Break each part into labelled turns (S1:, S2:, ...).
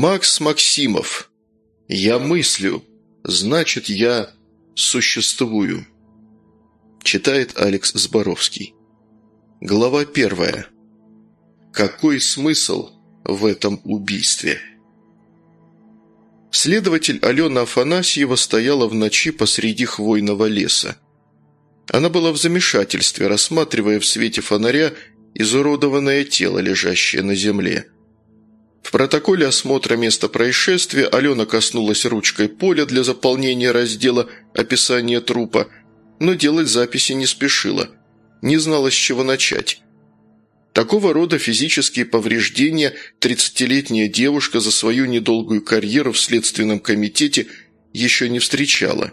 S1: Макс Максимов. Я мыслю, значит, я существую. Читает Алекс Зборовский. Глава 1. Какой смысл в этом убийстве? Следователь Алена Афанасьева стояла в ночи посреди хвойного леса. Она была в замешательстве, рассматривая в свете фонаря изуродованное тело, лежащее на земле. В протоколе осмотра места происшествия Алена коснулась ручкой поля для заполнения раздела «Описание трупа», но делать записи не спешила, не знала, с чего начать. Такого рода физические повреждения 30-летняя девушка за свою недолгую карьеру в Следственном комитете еще не встречала.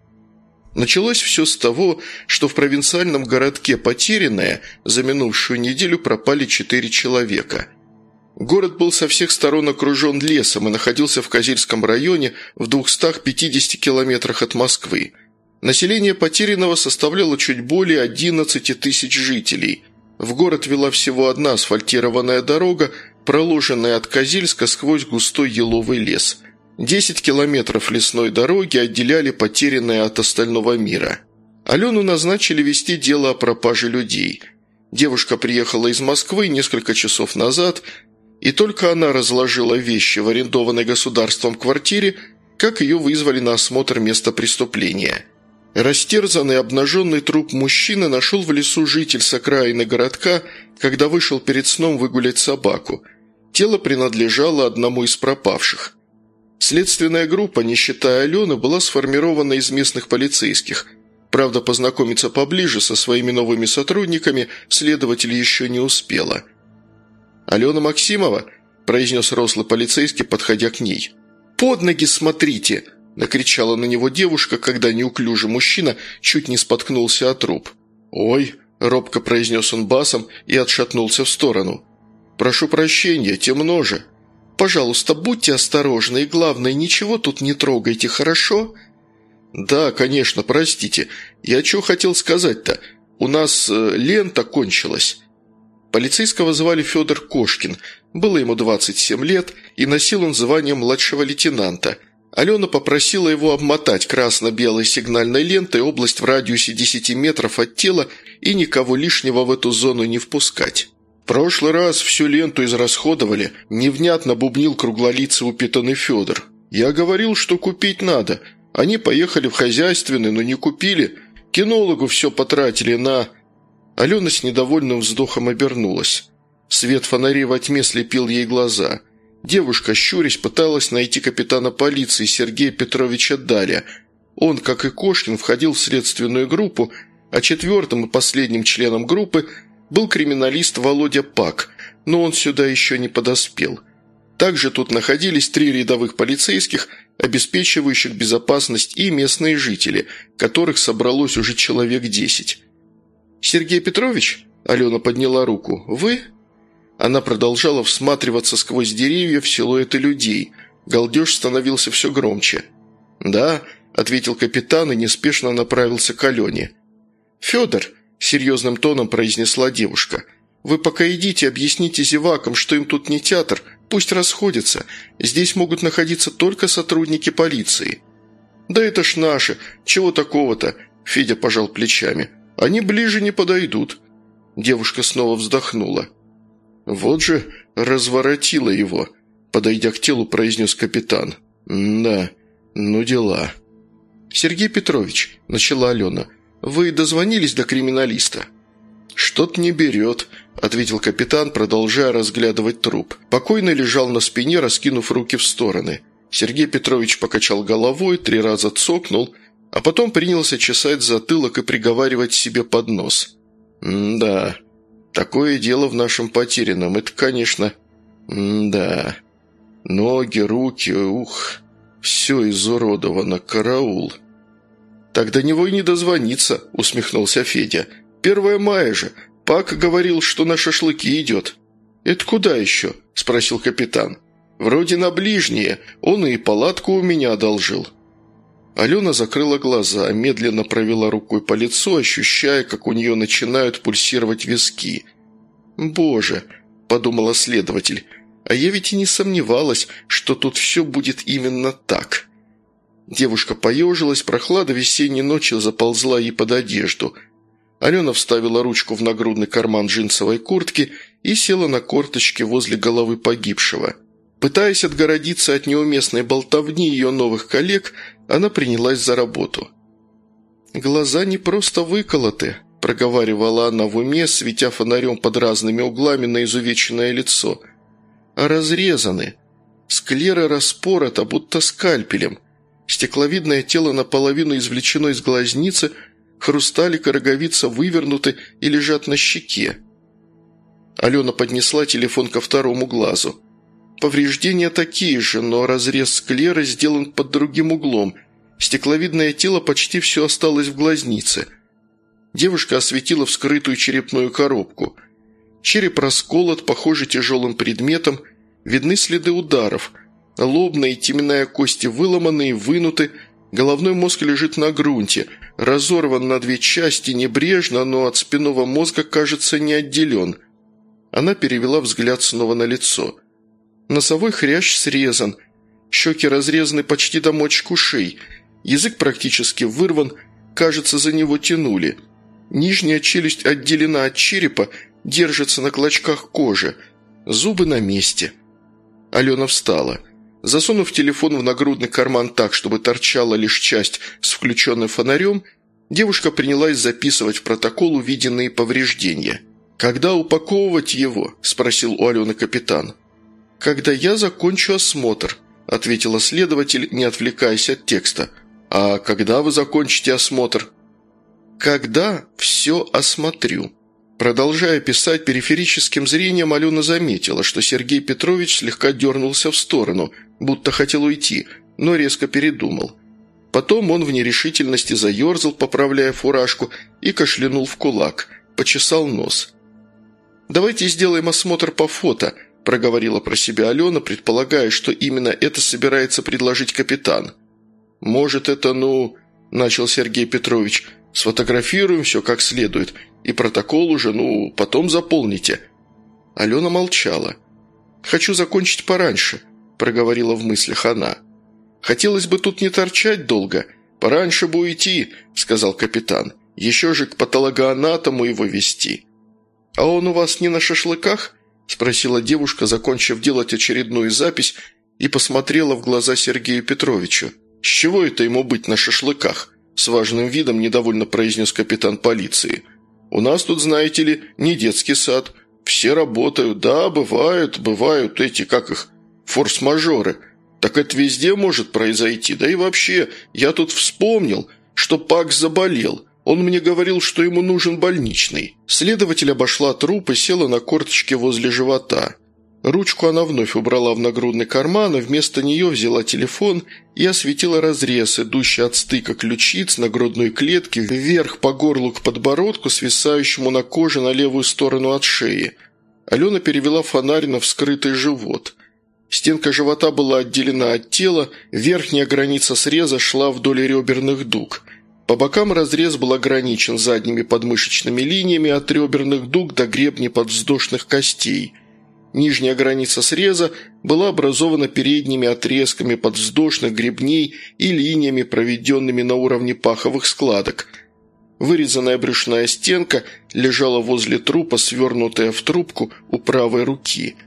S1: Началось все с того, что в провинциальном городке Потерянное за минувшую неделю пропали 4 человека. Город был со всех сторон окружен лесом и находился в Козельском районе в 250 километрах от Москвы. Население Потерянного составляло чуть более 11 тысяч жителей. В город вела всего одна асфальтированная дорога, проложенная от Козельска сквозь густой еловый лес. 10 километров лесной дороги отделяли Потерянное от остального мира. Алену назначили вести дело о пропаже людей. Девушка приехала из Москвы несколько часов назад, и только она разложила вещи в арендованной государством квартире, как ее вызвали на осмотр места преступления. Растерзанный обнаженный труп мужчины нашел в лесу житель с окраины городка, когда вышел перед сном выгулять собаку. Тело принадлежало одному из пропавших. Следственная группа, не считая Алены, была сформирована из местных полицейских. Правда, познакомиться поближе со своими новыми сотрудниками следователь еще не успела. «Алена Максимова?» – произнес рослый полицейский, подходя к ней. «Под ноги смотрите!» – накричала на него девушка, когда неуклюжий мужчина чуть не споткнулся о труп. «Ой!» – робко произнес он басом и отшатнулся в сторону. «Прошу прощения, темно же. Пожалуйста, будьте осторожны и, главное, ничего тут не трогайте, хорошо?» «Да, конечно, простите. Я что хотел сказать-то? У нас лента кончилась». Полицейского звали Федор Кошкин, было ему 27 лет, и носил он звание младшего лейтенанта. Алена попросила его обмотать красно-белой сигнальной лентой область в радиусе 10 метров от тела и никого лишнего в эту зону не впускать. «В прошлый раз всю ленту израсходовали», – невнятно бубнил круглолицый упитанный Федор. «Я говорил, что купить надо. Они поехали в хозяйственный, но не купили. Кинологу все потратили на...» Алена с недовольным вздохом обернулась. Свет фонарей во тьме слепил ей глаза. Девушка, щурясь, пыталась найти капитана полиции Сергея Петровича Даля. Он, как и Кошкин, входил в следственную группу, а четвертым и последним членом группы был криминалист Володя Пак, но он сюда еще не подоспел. Также тут находились 3 рядовых полицейских, обеспечивающих безопасность, и местные жители, которых собралось уже человек 10. «Сергей Петрович?» – Алена подняла руку. «Вы?» Она продолжала всматриваться сквозь деревья в силуэты людей. Галдеж становился все громче. «Да», – ответил капитан и неспешно направился к Алене. «Федор», – серьезным тоном произнесла девушка, – «вы пока идите, объясните зевакам, что им тут не театр, пусть расходятся. Здесь могут находиться только сотрудники полиции». «Да это ж наши, чего такого-то?» – Федя пожал плечами. «Они ближе не подойдут». Девушка снова вздохнула. «Вот же разворотила его», – подойдя к телу, произнес капитан. «Да, ну дела». «Сергей Петрович», – начала Алена, – «вы дозвонились до криминалиста?» «Что-то не берет», – ответил капитан, продолжая разглядывать труп. Покойный лежал на спине, раскинув руки в стороны. Сергей Петрович покачал головой, 3 раза цокнул, а потом принялся чесать затылок и приговаривать себе под нос. «Да, такое дело в нашем Потерянном, это, конечно... Да, ноги, руки, все изуродовано, караул». «Так до него и не дозвониться», – усмехнулся Федя. 1 мая же. Пак говорил, что на шашлыки идет». «Это куда еще?» – спросил капитан. «Вроде на ближние. Он и палатку у меня одолжил». Алена закрыла глаза, медленно провела рукой по лицу, ощущая, как у нее начинают пульсировать виски. «Боже», – подумала следователь, – А я ведь и не сомневалась, что тут все будет именно так. Девушка поежилась, прохлада весенней ночи заползла ей под одежду. Алена вставила ручку в нагрудный карман джинсовой куртки и села на корточки возле головы погибшего. Пытаясь отгородиться от неуместной болтовни ее новых коллег, она принялась за работу. «Глаза не просто выколоты», – проговаривала она в уме, светя фонарем под разными углами на изувеченное лицо, – «а разрезаны. Склера распорота, будто скальпелем. Стекловидное тело наполовину извлечено из глазницы, хрусталик и роговица вывернуты и лежат на щеке». Алена поднесла телефон ко второму глазу. Повреждения такие же, но разрез склеры сделан под другим углом. Стекловидное тело почти все осталось в глазнице. Девушка осветила вскрытую черепную коробку. Череп расколот, похоже, тяжелым предметом, видны следы ударов. Лобная и теменная кости выломаны и вынуты, головной мозг лежит на грунте, разорван на две части небрежно, но от спинного мозга, кажется, не отделен. Она перевела взгляд снова на лицо. Носовой хрящ срезан, щеки разрезаны почти до мочек ушей, язык практически вырван, кажется, за него тянули. Нижняя челюсть отделена от черепа, держится на клочках кожи, зубы на месте. Алена встала. Засунув телефон в нагрудный карман так, чтобы торчала лишь часть с включенным фонарем, девушка принялась записывать в протокол увиденные повреждения. «Когда упаковывать его?» – спросил у Алены капитан. «Когда я закончу осмотр», – ответила следователь, не отвлекаясь от текста. «А когда вы закончите осмотр?» «Когда все осмотрю». Продолжая писать периферическим зрением, Алена заметила, что Сергей Петрович слегка дернулся в сторону, будто хотел уйти, но резко передумал. Потом он в нерешительности заерзал, поправляя фуражку, и кашлянул в кулак, почесал нос. «Давайте сделаем осмотр по фото», – проговорила про себя Алена, предполагая, что именно это собирается предложить капитан. «Может, это, – начал Сергей Петрович, – сфотографируем все как следует, и протокол уже, потом заполните». Алена молчала. «Хочу закончить пораньше», – проговорила в мыслях она. «Хотелось бы тут не торчать долго. Пораньше бы уйти», – сказал капитан. «Еще же к патологоанатому его везти». «А он у вас не на шашлыках?» – спросила девушка, закончив делать очередную запись, и посмотрела в глаза Сергею Петровичу. «С чего это ему быть на шашлыках?» – с важным видом недовольно произнес капитан полиции. «У нас тут, знаете ли, не детский сад. Все работают. Да, бывают эти, как их, форс-мажоры. Так это везде может произойти. Да и вообще, я тут вспомнил, что Пакс заболел. Он мне говорил, что ему нужен больничный». Следователь обошла труп и села на корточки возле живота. Ручку она вновь убрала в нагрудный карман, а вместо нее взяла телефон и осветила разрез, идущий от стыка ключиц на грудной клетке вверх по горлу к подбородку, свисающему на коже на левую сторону от шеи. Алена перевела фонарь на вскрытый живот. Стенка живота была отделена от тела, верхняя граница среза шла вдоль реберных дуг. По бокам разрез был ограничен задними подмышечными линиями от реберных дуг до гребней подвздошных костей. Нижняя граница среза была образована передними отрезками подвздошных гребней и линиями, проведенными на уровне паховых складок. Вырезанная брюшная стенка лежала возле трупа, свернутая в трубку у правой руки.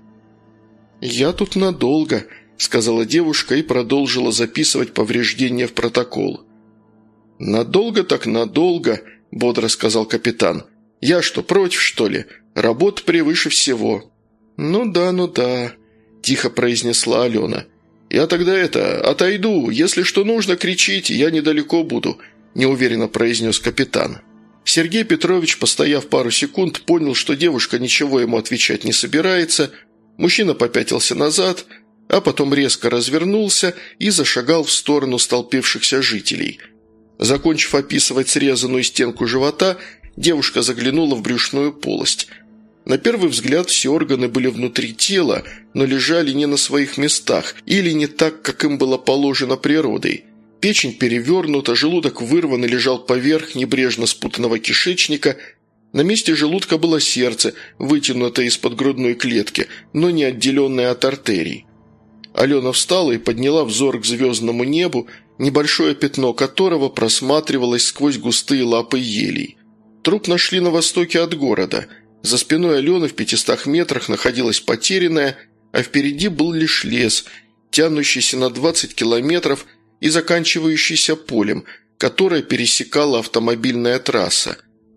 S1: «Я тут надолго», – сказала девушка и продолжила записывать повреждения в протокол. «Надолго так надолго», – бодро сказал капитан. «Я что, против, что ли? Работа превыше всего». «Ну да», – тихо произнесла Алена. «Я тогда отойду. Если что нужно, кричите, я недалеко буду», – неуверенно произнес капитан. Сергей Петрович, постояв пару секунд, понял, что девушка ничего ему отвечать не собирается. Мужчина попятился назад, а потом резко развернулся и зашагал в сторону столпившихся жителей. Закончив описывать срезанную стенку живота, девушка заглянула в брюшную полость. На первый взгляд все органы были внутри тела, но лежали не на своих местах или не так, как им было положено природой. Печень перевернута, желудок вырван и лежал поверх небрежно спутанного кишечника, На месте желудка было сердце, вытянутое из-под грудной клетки, но не отделенное от артерий. Алена встала и подняла взор к звездному небу, небольшое пятно которого просматривалось сквозь густые лапы елей. Труп нашли на востоке от города. За спиной Алены в 500 метрах находилась потерянная, а впереди был лишь лес, тянущийся на 20 километров и заканчивающийся полем, которое пересекала автомобильная трасса.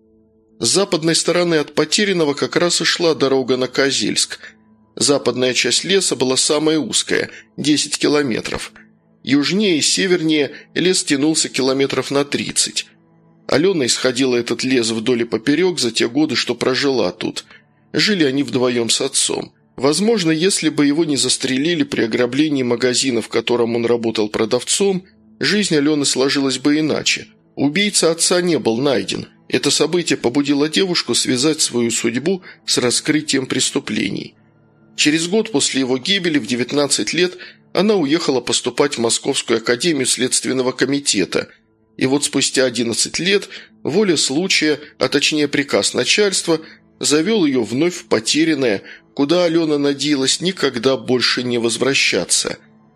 S1: С западной стороны от потерянного как раз и шла дорога на Козельск. Западная часть леса была самая узкая – 10 километров. Южнее и севернее лес тянулся километров на 30. Алена исходила этот лес вдоль и поперек за те годы, что прожила тут. Жили они вдвоем с отцом. Возможно, если бы его не застрелили при ограблении магазина, в котором он работал продавцом, жизнь Алены сложилась бы иначе. Убийца отца не был найден. Это событие побудило девушку связать свою судьбу с раскрытием преступлений. Через год после его гибели, в 19 лет, она уехала поступать в Московскую академию Следственного комитета. И вот спустя 11 лет воля случая, а точнее приказ начальства, завел ее вновь в потерянное, куда Алена надеялась никогда больше не возвращаться.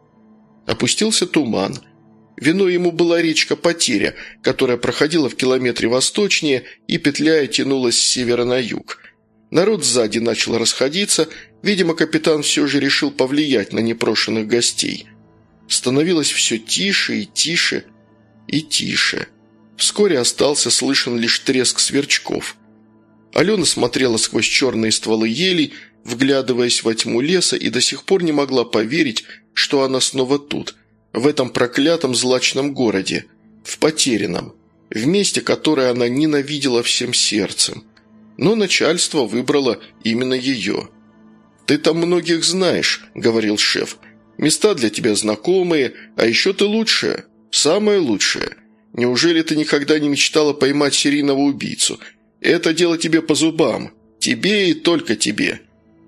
S1: Опустился туман. Виной ему была речка Потеря, которая проходила в километре восточнее и, петляя, тянулась с севера на юг. Народ сзади начал расходиться, видимо, капитан все же решил повлиять на непрошенных гостей. Становилось все тише и тише и тише. Вскоре остался слышен лишь треск сверчков. Алена смотрела сквозь черные стволы елей, вглядываясь во тьму леса, и до сих пор не могла поверить, что она снова тут, в этом проклятом злачном городе, в Потерянном, в месте, которое она ненавидела всем сердцем. Но начальство выбрало именно ее. «Ты там многих знаешь», – говорил шеф. «Места для тебя знакомые, а еще ты лучшая, самая лучшая. Неужели ты никогда не мечтала поймать серийного убийцу? Это дело тебе по зубам. Тебе и только тебе».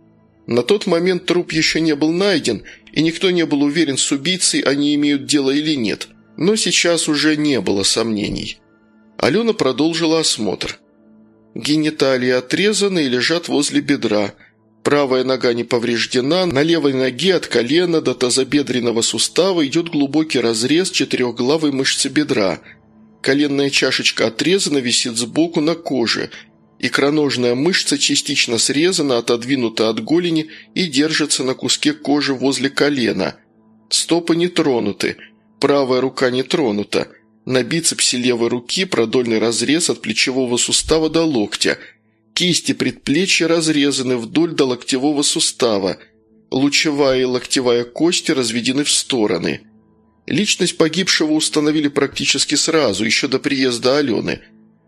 S1: На тот момент труп еще не был найден, и никто не был уверен, с убийцей они имеют дело или нет. Но сейчас уже не было сомнений. Алена продолжила осмотр. Гениталии отрезаны и лежат возле бедра. Правая нога не повреждена, на левой ноге от колена до тазобедренного сустава идет глубокий разрез четырехглавой мышцы бедра. Коленная чашечка отрезана, висит сбоку на коже. Икроножная мышца частично срезана, отодвинута от голени и держится на куске кожи возле колена. Стопы не тронуты, правая рука не тронута. На бицепсе левой руки продольный разрез от плечевого сустава до локтя. Кисти предплечья разрезаны вдоль до локтевого сустава. Лучевая и локтевая кости разведены в стороны. Личность погибшего установили практически сразу, еще до приезда Алены.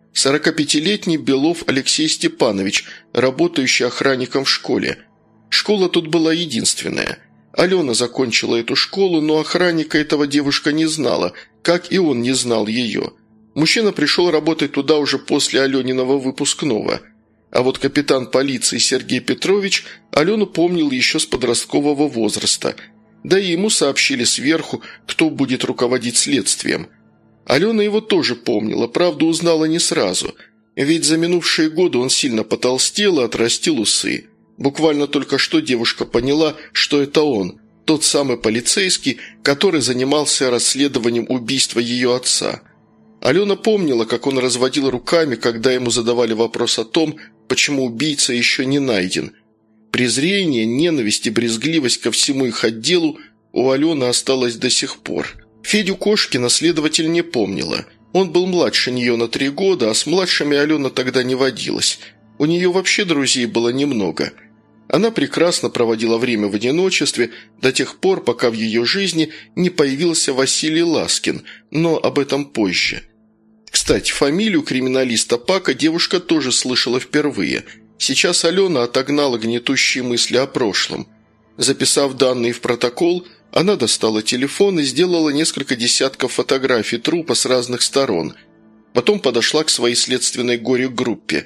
S1: 45-летний Белов Алексей Степанович, работающий охранником в школе. Школа тут была единственная. Алена закончила эту школу, но охранника этого девушка не знала, как и он не знал ее. Мужчина пришел работать туда уже после Алениного выпускного. А вот капитан полиции Сергей Петрович Алену помнил еще с подросткового возраста. Да и ему сообщили сверху, кто будет руководить следствием. Алена его тоже помнила, правда узнала не сразу. Ведь за минувшие годы он сильно потолстел и отрастил усы. Буквально только что девушка поняла, что это он, тот самый полицейский, который занимался расследованием убийства ее отца. Алена помнила, как он разводил руками, когда ему задавали вопрос о том, почему убийца еще не найден. Презрение, ненависть и брезгливость ко всему их отделу у Алены осталось до сих пор. Федю Кошкина следователь не помнила. Он был младше нее на 3 года, а с младшими Алена тогда не водилась. У нее вообще друзей было немного. Она прекрасно проводила время в одиночестве до тех пор, пока в ее жизни не появился Василий Ласкин, но об этом позже. Кстати, фамилию криминалиста Пака девушка тоже слышала впервые. Сейчас Алена отогнала гнетущие мысли о прошлом. Записав данные в протокол, она достала телефон и сделала несколько десятков фотографий трупа с разных сторон. Потом подошла к своей следственной горе-группе.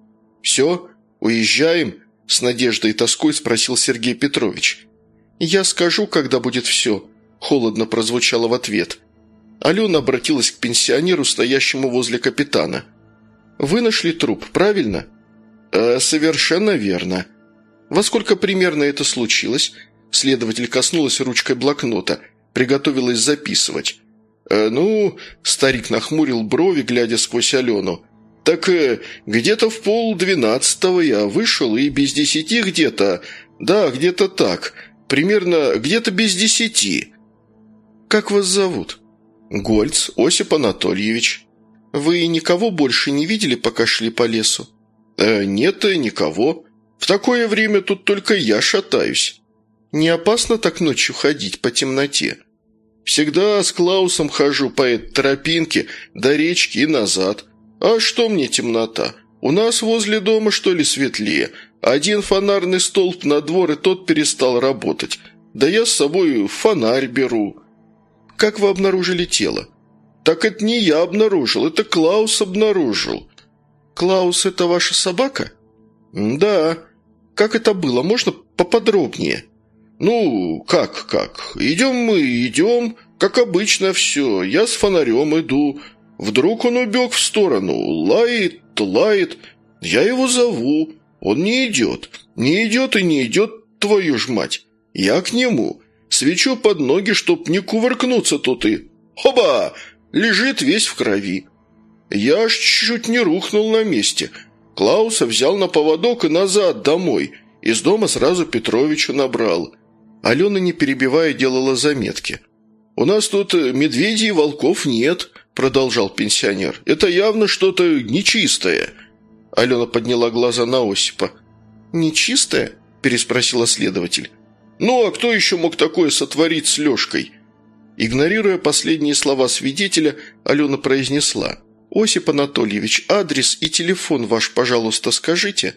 S1: «Все? Уезжаем?» – с надеждой и тоской спросил Сергей Петрович. «Я скажу, когда будет все», – холодно прозвучало в ответ. Алена обратилась к пенсионеру, стоящему возле капитана. Вы нашли труп, правильно?» «Совершенно верно». «Во сколько примерно это случилось?» Следователь коснулась ручкой блокнота, приготовилась записывать. Старик нахмурил брови, глядя сквозь Алену. «Так где-то в 11:30 я вышел, и без 10 где-то... Да, где-то так. Примерно где-то без 10. «Как вас зовут?» «Гольц Осип Анатольевич». «Вы никого больше не видели, пока шли по лесу?» «Нет, никого. В такое время тут только я шатаюсь». «Не опасно так ночью ходить по темноте?» «Всегда с Клаусом хожу по этой тропинке до речки и назад. А что мне темнота? У нас возле дома, что ли, светлее? Один фонарный столб на двор, и тот перестал работать. Да я с собой фонарь беру». «Как вы обнаружили тело?» «Так это не я обнаружил, это Клаус обнаружил». «Клаус – это ваша собака?» «Да». «Как это было? Можно поподробнее?» «Как? Идем, как обычно все. Я с фонарем иду. Вдруг он убег в сторону. Лает. Я его зову. Он не идет. Не идет, твою ж мать. Я к нему. Свечу под ноги, чтоб не кувыркнуться тут и... Хоба! Лежит весь в крови. Я аж чуть не рухнул на месте. Клауса взял на поводок и назад домой. Из дома сразу Петровичу набрал». Алена, не перебивая, делала заметки. «У нас тут медведей и волков нет», – продолжал пенсионер. «Это явно что-то нечистое». Алена подняла глаза на Осипа. «Нечистое?» – переспросила следователь. «А кто еще мог такое сотворить с Лешкой?» Игнорируя последние слова свидетеля, Алена произнесла. «Осип Анатольевич, адрес и телефон ваш, пожалуйста, скажите».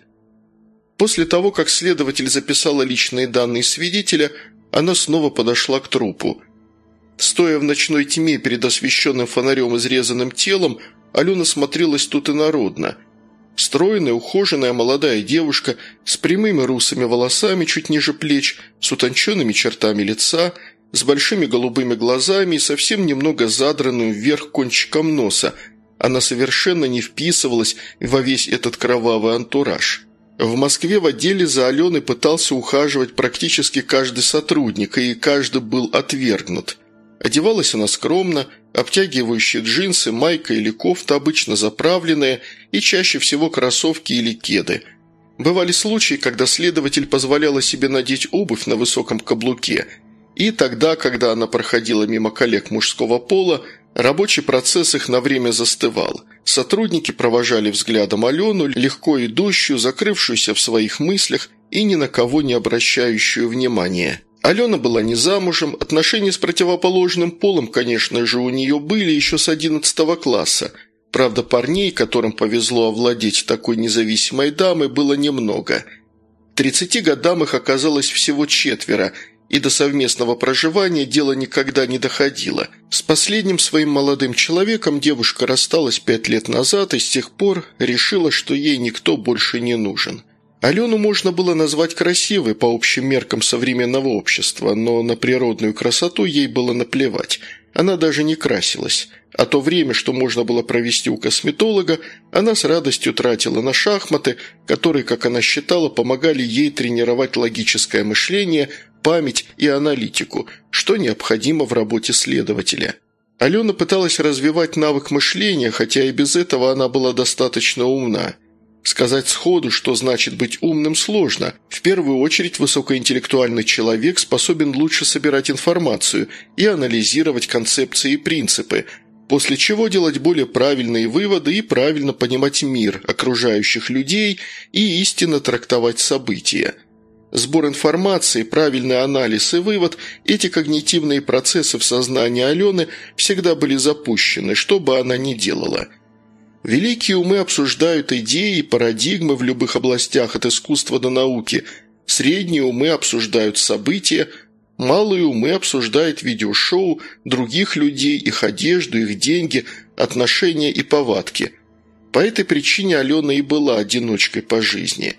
S1: После того, как следователь записала личные данные свидетеля, она снова подошла к трупу. Стоя в ночной тьме перед освещенным фонарем изрезанным телом, Алена смотрелась тут инородно. Стройная, ухоженная молодая девушка с прямыми русыми волосами чуть ниже плеч, с утонченными чертами лица, с большими голубыми глазами и совсем немного задранным вверх кончиком носа. Она совершенно не вписывалась во весь этот кровавый антураж. В Москве в отделе за Аленой пытался ухаживать практически каждый сотрудник, и каждый был отвергнут. Одевалась она скромно, обтягивающие джинсы, майка или кофта, обычно заправленные, и чаще всего кроссовки или кеды. Бывали случаи, когда следователь позволяла себе надеть обувь на высоком каблуке, и тогда, когда она проходила мимо коллег мужского пола, рабочий процесс их на время застывал. Сотрудники провожали взглядом Алену, легко идущую, закрывшуюся в своих мыслях и ни на кого не обращающую внимания. Алена была не замужем, отношения с противоположным полом, конечно же, у нее были еще с 11 класса. Правда, парней, которым повезло овладеть такой независимой дамой, было немного. К 30 годам их оказалось всего 4, и до совместного проживания дело никогда не доходило. С последним своим молодым человеком девушка рассталась 5 лет назад и с тех пор решила, что ей никто больше не нужен. Алену можно было назвать красивой по общим меркам современного общества, но на природную красоту ей было наплевать. Она даже не красилась. А то время, что можно было провести у косметолога, она с радостью тратила на шахматы, которые, как она считала, помогали ей тренировать логическое мышление, память и аналитику, что необходимо в работе следователя. Алена пыталась развивать навык мышления, хотя и без этого она была достаточно умна. Сказать сходу, что значит быть умным, сложно. В первую очередь, высокоинтеллектуальный человек способен лучше собирать информацию и анализировать концепции и принципы, после чего делать более правильные выводы и правильно понимать мир, окружающих людей и истинно трактовать события. Сбор информации, правильный анализ и вывод – эти когнитивные процессы в сознании Алены всегда были запущены, что бы она ни делала. Великие умы обсуждают идеи и парадигмы в любых областях от искусства до науки, средние умы обсуждают события, малые умы обсуждают видеошоу других людей, их одежду, их деньги, отношения и повадки. По этой причине Алена и была одиночкой по жизни.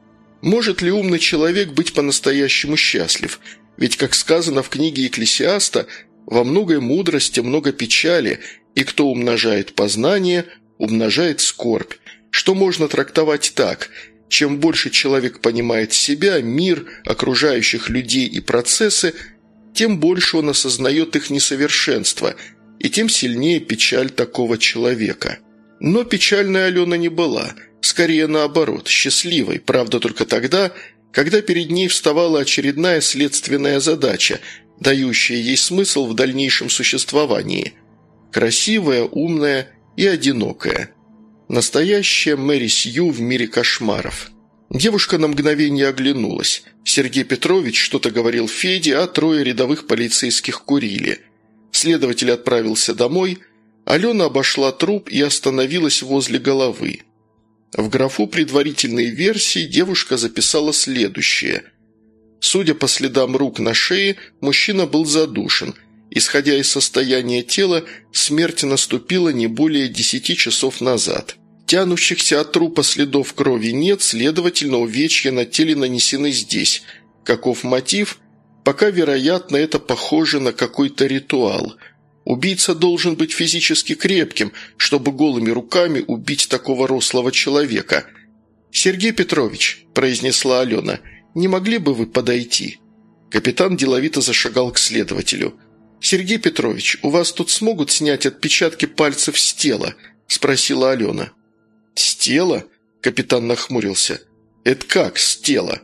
S1: Может ли умный человек быть по-настоящему счастлив? Ведь, как сказано в книге Екклесиаста, «Во многой мудрости много печали, и кто умножает познание, умножает скорбь». что можно трактовать так: чем больше человек понимает себя, мир, окружающих людей и процессы, тем больше он осознает их несовершенство, и тем сильнее печаль такого человека. Но печальной Алена не была, скорее наоборот, счастливой, правда только тогда, когда перед ней вставала очередная следственная задача, дающая ей смысл в дальнейшем существовании. Красивая, умная и одинокая. Настоящая Мэри Сью в мире кошмаров. Девушка на мгновение оглянулась. Сергей Петрович что-то говорил Феде, а трое рядовых полицейских курили. Следователь отправился домой. Алена обошла труп и остановилась возле головы. В графу предварительной версии девушка записала следующее. Судя по следам рук на шее, мужчина был задушен. Исходя из состояния тела, смерть наступила не более 10 часов назад. Тянущихся от трупа следов крови нет, следовательно, увечья на теле нанесены здесь. Каков мотив? Пока, вероятно, это похоже на какой-то ритуал. Убийца должен быть физически крепким, чтобы голыми руками убить такого рослого человека. «Сергей Петрович», – произнесла Алена, – «не могли бы вы подойти?» Капитан деловито зашагал к следователю. «Сергей Петрович, у вас тут смогут снять отпечатки пальцев с тела?» – спросила Алена. «С тела?» – капитан нахмурился. «Это как с тела?»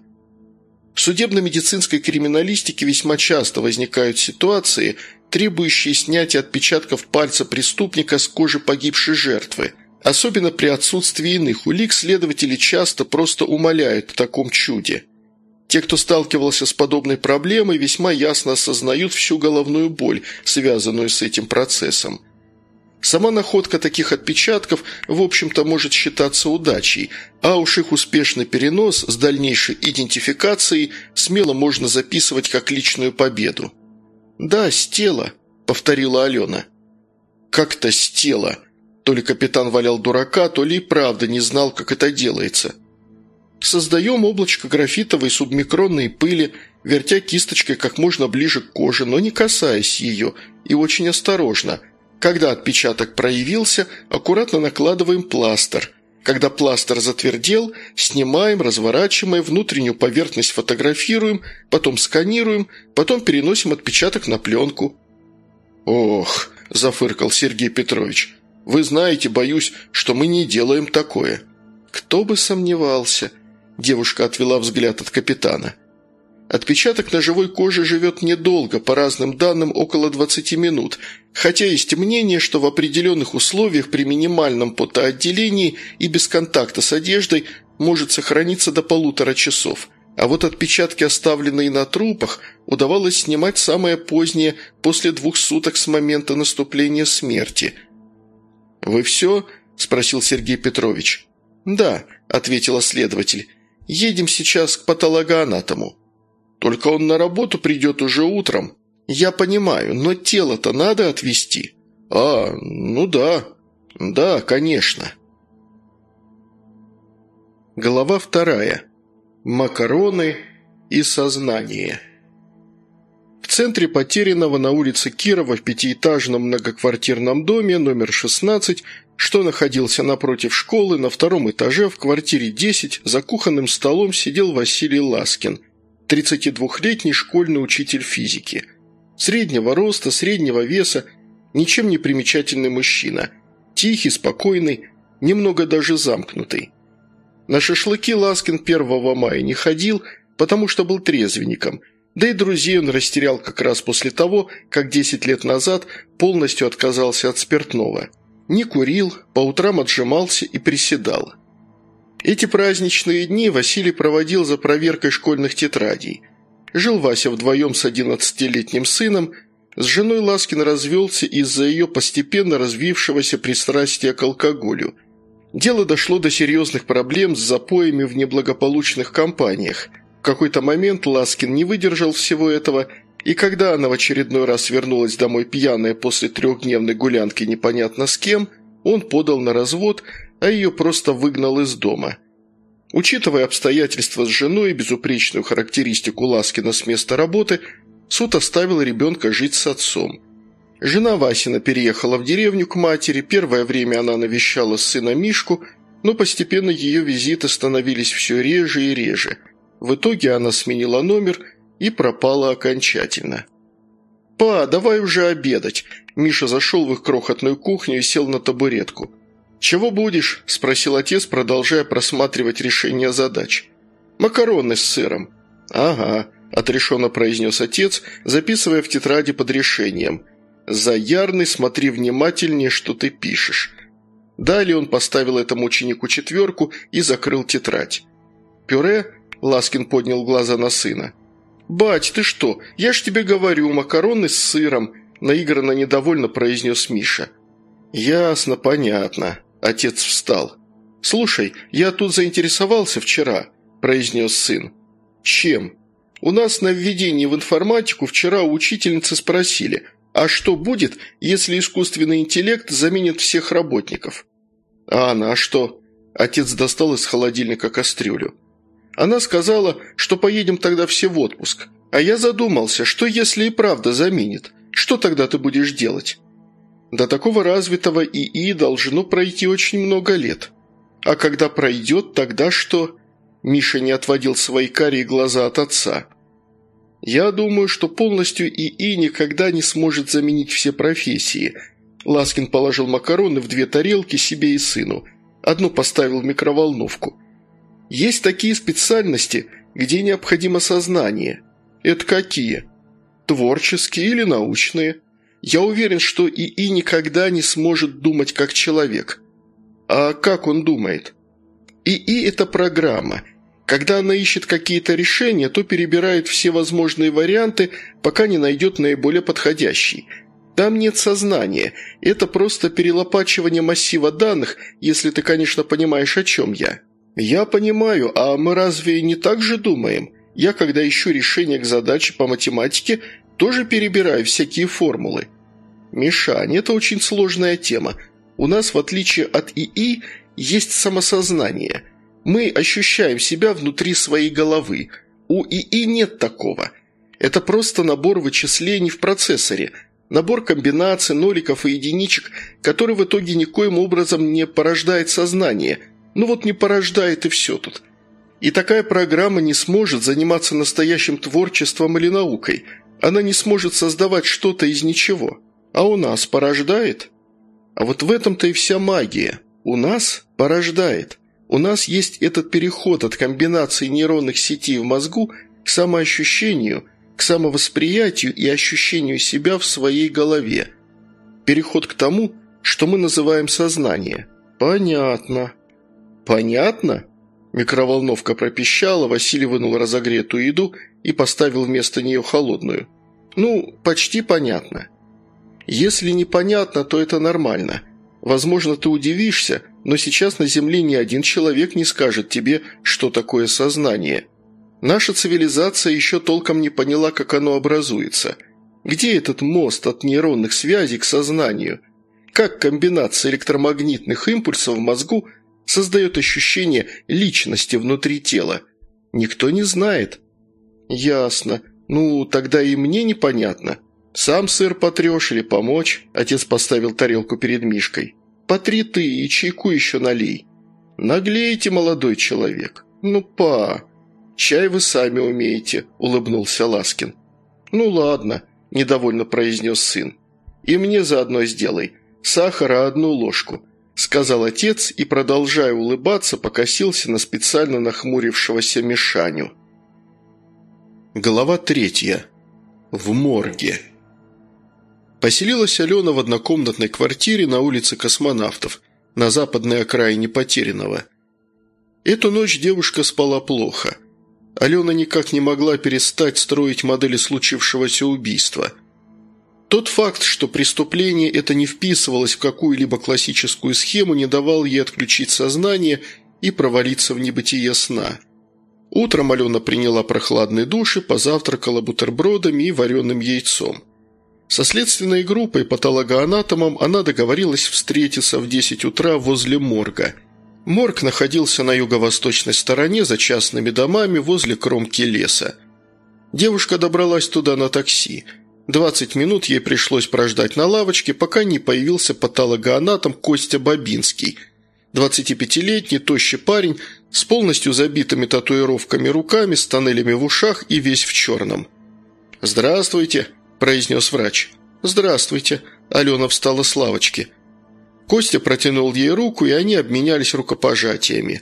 S1: В судебно-медицинской криминалистике весьма часто возникают ситуации, требующие снятия отпечатков пальца преступника с кожи погибшей жертвы. Особенно при отсутствии иных улик следователи часто просто умаляют о таком чуде. Те, кто сталкивался с подобной проблемой, весьма ясно осознают всю головную боль, связанную с этим процессом. Сама находка таких отпечатков, в общем-то, может считаться удачей, а уж их успешный перенос с дальнейшей идентификацией смело можно записывать как личную победу. «Да, с тела», – повторила Алена. «Как-то с тела». То ли капитан валял дурака, то ли и правда не знал, как это делается. Создаем облачко графитовой субмикронной пыли, вертя кисточкой как можно ближе к коже, но не касаясь ее, и очень осторожно. Когда отпечаток проявился, аккуратно накладываем пластырь. Когда пластырь затвердел, снимаем, разворачиваем, внутреннюю поверхность фотографируем, потом сканируем, потом переносим отпечаток на пленку. «Ох», – зафыркал Сергей Петрович, – «вы знаете, боюсь, что мы не делаем такое». «Кто бы сомневался», – девушка отвела взгляд от капитана. Отпечаток на живой коже живет недолго, по разным данным около 20 минут, хотя есть мнение, что в определенных условиях при минимальном потоотделении и без контакта с одеждой может сохраниться до 1,5 часов. А вот отпечатки, оставленные на трупах, удавалось снимать самое позднее, после 2 суток с момента наступления смерти. «Вы все?» – спросил Сергей Петрович. «Да», – ответила следователь. «Едем сейчас к патологоанатому». «Только он на работу придет уже утром». «Я понимаю, но тело-то надо отвезти». Ну да. Да, конечно». Глава 2. Макароны и сознание. В центре Потерянного на улице Кирова в 5-этажном многоквартирном доме номер 16, что находился напротив школы, на 2-м этаже в квартире 10 за кухонным столом сидел Василий Ласкин, 32-летний школьный учитель физики. Среднего роста, среднего веса, ничем не примечательный мужчина. Тихий, спокойный, немного даже замкнутый. На шашлыки Ласкин 1 мая не ходил, потому что был трезвенником, да и друзей он растерял как раз после того, как 10 лет назад полностью отказался от спиртного. Не курил, по утрам отжимался и приседал. Эти праздничные дни Василий проводил за проверкой школьных тетрадей. Жил Вася вдвоем с 11-летним сыном, с женой Ласкин развелся из-за ее постепенно развившегося пристрастия к алкоголю. Дело дошло до серьезных проблем с запоями в неблагополучных компаниях. В какой-то момент Ласкин не выдержал всего этого, и когда она в очередной раз вернулась домой пьяная после 3-дневной гулянки непонятно с кем, он подал на развод, а ее просто выгнал из дома. Учитывая обстоятельства с женой и безупречную характеристику Ласкина с места работы, суд оставил ребенка жить с отцом. Жена Васина переехала в деревню к матери, первое время она навещала сына Мишку, Но постепенно ее визиты становились все реже и реже. В итоге она сменила номер и пропала окончательно. «Па, давай уже обедать!» Миша зашел в их крохотную кухню и сел на табуретку. «Чего будешь?» – спросил отец, продолжая просматривать решение задач. «Макароны с сыром». «Ага», – отрешенно произнес отец, записывая в тетради под решением. «Заярный, смотри внимательнее, что ты пишешь». Далее он поставил этому ученику 4 и закрыл тетрадь. «Пюре?» – Ласкин поднял глаза на сына. «Бать, ты что? Я ж тебе говорю, макароны с сыром», – наигранно недовольно произнес Миша. «Ясно, понятно». Отец встал. «Слушай, я тут заинтересовался вчера», – произнес сын. «Чем?» «У нас на введении в информатику вчера у учительницы спросили, а что будет, если искусственный интеллект заменит всех работников?» «А она что?» Отец достал из холодильника кастрюлю. «Она сказала, что поедем тогда все в отпуск. А я задумался, что если и правда заменит, что тогда ты будешь делать?» До такого развитого ИИ должно пройти очень много лет. А когда пройдет, тогда что?» Миша не отводил свои карие глаза от отца. «Я думаю, что полностью ИИ никогда не сможет заменить все профессии». Ласкин положил макароны в 2 тарелки себе и сыну. Одну поставил в микроволновку. «Есть такие специальности, где необходимо сознание». «Это какие?» «Творческие или научные». Я уверен, что ИИ никогда не сможет думать как человек. А как он думает? ИИ – это программа. Когда она ищет какие-то решения, то перебирает все возможные варианты, пока не найдет наиболее подходящий. Там нет сознания. Это просто перелопачивание массива данных, если ты, конечно, понимаешь, о чем я. Я понимаю, а мы разве не так же думаем? Я, когда ищу решение к задаче по математике, тоже перебираю всякие формулы. Мишань, это очень сложная тема. У нас, в отличие от ИИ, есть самосознание. Мы ощущаем себя внутри своей головы. У ИИ нет такого. Это просто набор вычислений в процессоре, набор комбинаций, ноликов и единичек, который в итоге никоим образом не порождает сознание. Ну вот не порождает и все тут. И такая программа не сможет заниматься настоящим творчеством или наукой. Она не сможет создавать что-то из ничего. А у нас порождает? А вот в этом-то и вся магия. У нас порождает. У нас есть этот переход от комбинации нейронных сетей в мозгу к самоощущению, к самовосприятию и ощущению себя в своей голове. Переход к тому, что мы называем сознание. Понятно. Понятно? Микроволновка пропищала, Василий вынул разогретую еду и поставил вместо нее холодную. Ну, почти понятно. Если непонятно, то это нормально. Возможно, ты удивишься, но сейчас на Земле ни один человек не скажет тебе, что такое сознание. Наша цивилизация еще толком не поняла, как оно образуется. Где этот мост от нейронных связей к сознанию? Как комбинация электромагнитных импульсов в мозгу создает ощущение личности внутри тела? Никто не знает. Ясно. Ну, тогда и мне непонятно. «Сам сыр потрешь или помочь?» Отец поставил тарелку перед Мишкой. «Потри ты и чайку еще налей». «Наглейте, молодой человек». «Ну, па». «Чай вы сами умеете», – улыбнулся Ласкин. «Ну, ладно», – недовольно произнес сын. «И мне заодно сделай. Сахара 1 ложку», – сказал отец и, продолжая улыбаться, покосился на специально нахмурившегося Мишаню. Глава 3. В морге. Поселилась Алена в однокомнатной квартире на улице Космонавтов, на западной окраине Потерянного. Эту ночь девушка спала плохо. Алена никак не могла перестать строить модели случившегося убийства. Тот факт, что преступление это не вписывалось в какую-либо классическую схему, не давал ей отключить сознание и провалиться в небытие сна. Утром Алена приняла прохладный душ и позавтракала бутербродами и вареным яйцом. Со следственной группой патологоанатомом она договорилась встретиться в 10 утра возле морга. Морг находился на юго-восточной стороне за частными домами возле кромки леса. Девушка добралась туда на такси. 20 минут ей пришлось прождать на лавочке, пока не появился патологоанатом Костя Бабинский. 25-летний, тощий парень с полностью забитыми татуировками руками, с тоннелями в ушах и весь в черном. «Здравствуйте», – произнес врач. «Здравствуйте». Алена встала с лавочки. Костя протянул ей руку, и они обменялись рукопожатиями.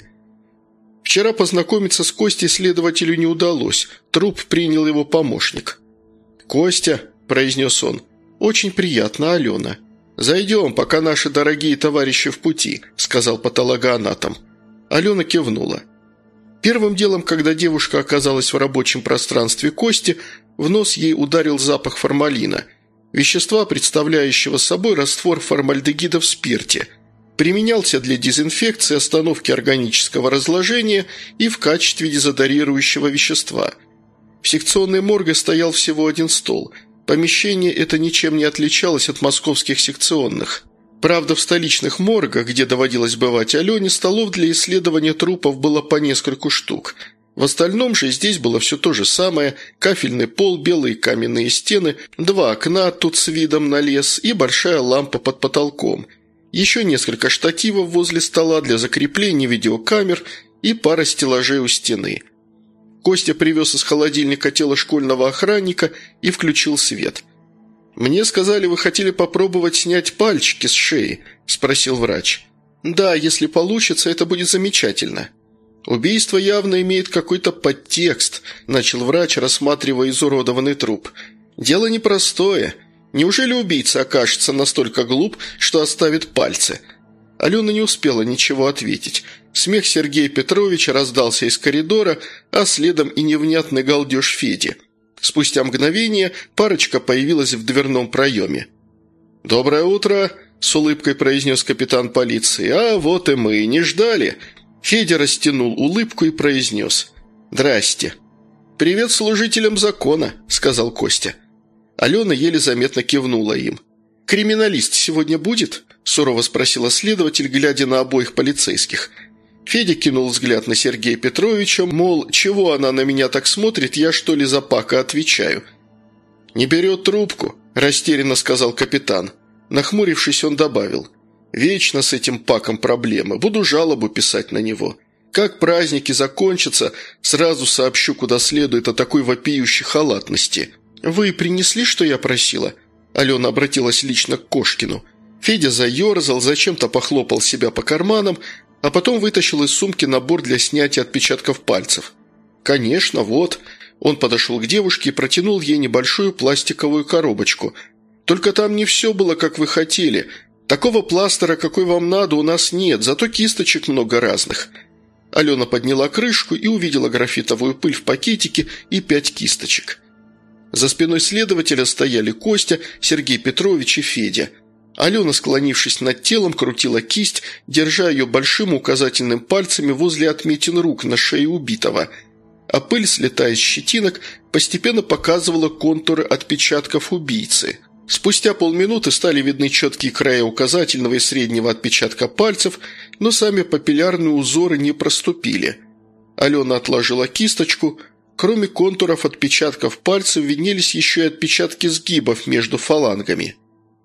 S1: Вчера познакомиться с Костей следователю не удалось. Труп принял его помощник. «Костя», – произнес он, – «очень приятно, Алена». «Зайдем, пока наши дорогие товарищи в пути», – сказал патологоанатом. Алена кивнула. Первым делом, когда девушка оказалась в рабочем пространстве Кости, в нос ей ударил запах формалина, вещества, представляющего собой раствор формальдегида в спирте. Применялся для дезинфекции, остановки органического разложения и в качестве дезодорирующего вещества. В секционной морге стоял всего один стол. Помещение это ничем не отличалось от московских секционных. Правда, в столичных моргах, где доводилось бывать Алене, столов для исследования трупов было по нескольку штук. В остальном же здесь было все то же самое: кафельный пол, белые каменные стены, 2 окна тут с видом на лес и большая лампа под потолком. Еще несколько штативов возле стола для закрепления видеокамер и пара стеллажей у стены. Костя привез из холодильника тело школьного охранника и включил свет. «Мне сказали, вы хотели попробовать снять пальчики с шеи?» – спросил врач. «Да, если получится, это будет замечательно». «Убийство явно имеет какой-то подтекст», – начал врач, рассматривая изуродованный труп. «Дело непростое. Неужели убийца окажется настолько глуп, что оставит пальцы?» Алена не успела ничего ответить. Смех Сергея Петровича раздался из коридора, а следом и невнятный галдеж Феди. Спустя мгновение парочка появилась в дверном проеме. «Доброе утро», – с улыбкой произнес капитан полиции. «А вот и мы, не ждали». Федя растянул улыбку и произнес: «Здрасте». «Привет служителям закона», – сказал Костя. Алена еле заметно кивнула им. «Криминалист сегодня будет?» – сурово спросила следователь, глядя на обоих полицейских. Федя кинул взгляд на Сергея Петровича, мол, чего она на меня так смотрит, я что ли за Пака отвечаю. «Не берет трубку», – растерянно сказал капитан. Нахмурившись, он добавил: «Вечно с этим Паком проблемы, буду жалобу писать на него. Как праздники закончатся, сразу сообщу, куда следует о такой вопиющей халатности». «Вы принесли, что я просила?» Алена обратилась лично к Кошкину. Федя заерзал, зачем-то похлопал себя по карманам, а потом вытащил из сумки набор для снятия отпечатков пальцев. «Конечно, вот». Он подошел к девушке и протянул ей небольшую пластиковую коробочку. «Только там не все было, как вы хотели. Такого пластыря, какой вам надо, у нас нет, зато кисточек много разных». Алена подняла крышку и увидела графитовую пыль в пакетике и 5 кисточек. За спиной следователя стояли Костя, Сергей Петрович и Федя. Алена, склонившись над телом, крутила кисть, держа ее большим указательным пальцами возле отметин рук на шее убитого, а пыль, слетая с щетинок, постепенно показывала контуры отпечатков убийцы. Спустя полминуты стали видны четкие края указательного и среднего отпечатка пальцев, но сами папиллярные узоры не проступили. Алена отложила кисточку. Кроме контуров отпечатков пальцев виднелись еще и отпечатки сгибов между фалангами.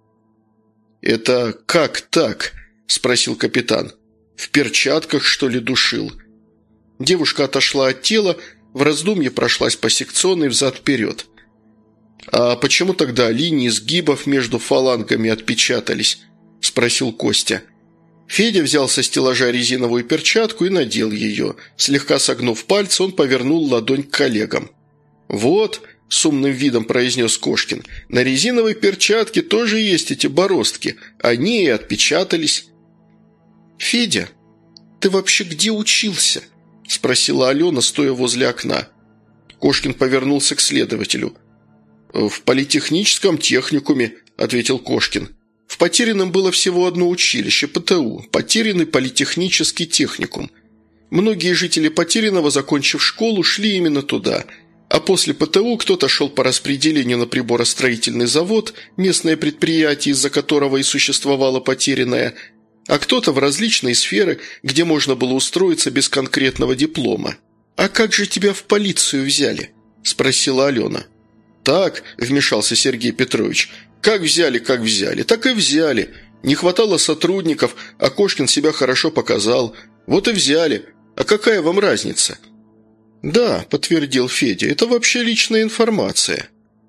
S1: «Это как так?» – спросил капитан. «В перчатках, что ли, душил?» Девушка отошла от тела, в раздумье прошлась по секционной взад-вперед. «А почему тогда линии сгибов между фалангами отпечатались?» – спросил Костя. Федя взял со стеллажа резиновую перчатку и надел ее. Слегка согнув пальцы, он повернул ладонь к коллегам. «Вот», – с умным видом произнес Кошкин, – «на резиновой перчатке тоже есть эти бороздки. Они и отпечатались». «Федя, ты вообще где учился?» – спросила Алена, стоя возле окна. Кошкин повернулся к следователю. «В политехническом техникуме», – ответил Кошкин. «В Потерином было всего одно училище – ПТУ – Потериный политехнический техникум. Многие жители Потериного, закончив школу, шли именно туда. А после ПТУ кто-то шел по распределению на приборостроительный завод, местное предприятие, из-за которого и существовало Потериное, а кто-то в различные сферы, где можно было устроиться без конкретного диплома. «А как же тебя в полицию взяли?» – спросила Алена. «Так», – вмешался Сергей Петрович, – «как взяли, так и взяли. Не хватало сотрудников, а Кошкин себя хорошо показал. Вот и взяли. А какая вам разница?» «Да», – подтвердил Федя, – «это вообще личная информация».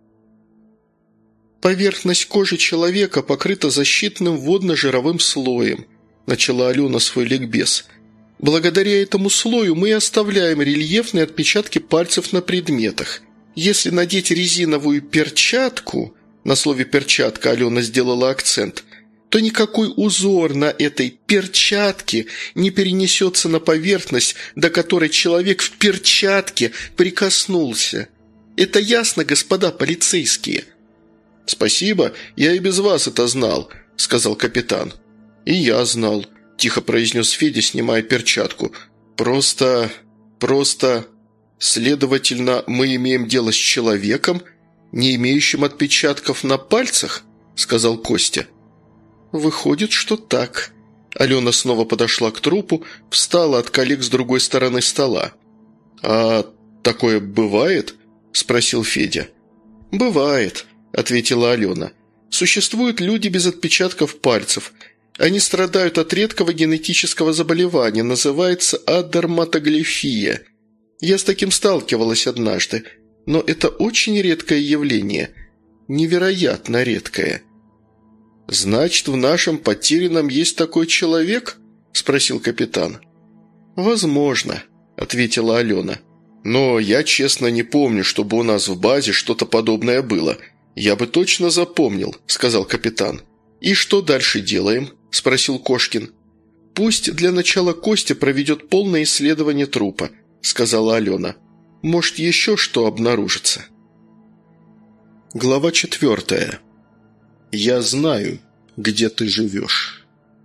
S1: «Поверхность кожи человека покрыта защитным водно-жировым слоем», – начала Алена свой ликбез. «Благодаря этому слою мы оставляем рельефные отпечатки пальцев на предметах. Если надеть резиновую перчатку», – на слове «перчатка» Алена сделала акцент, то никакой узор на этой перчатке не перенесется на поверхность, до которой человек в перчатке прикоснулся. Это ясно, господа полицейские?» «Спасибо, я и без вас это знал», – сказал капитан. «И я знал», – тихо произнес Федя, снимая перчатку. Просто... Следовательно, мы имеем дело с человеком, не имеющим отпечатков на пальцах?» – сказал Костя. «Выходит, что так». Алена снова подошла к трупу, встала от коллег с другой стороны стола. «А такое бывает?» – спросил Федя. «Бывает», – ответила Алена. «Существуют люди без отпечатков пальцев. Они страдают от редкого генетического заболевания, называется адерматоглифия. Я с таким сталкивалась однажды, но это очень редкое явление, невероятно редкое». «Значит, в нашем потерянном есть такой человек?» – спросил капитан. «Возможно», – ответила Алена. «Но я, честно, не помню, чтобы у нас в базе что-то подобное было. Я бы точно запомнил», – сказал капитан. «И что дальше делаем?» – спросил Кошкин. «Пусть для начала Костя проведет полное исследование трупа», – сказала Алена. «Может, еще что обнаружится». Глава 4. «Я знаю, где ты живешь».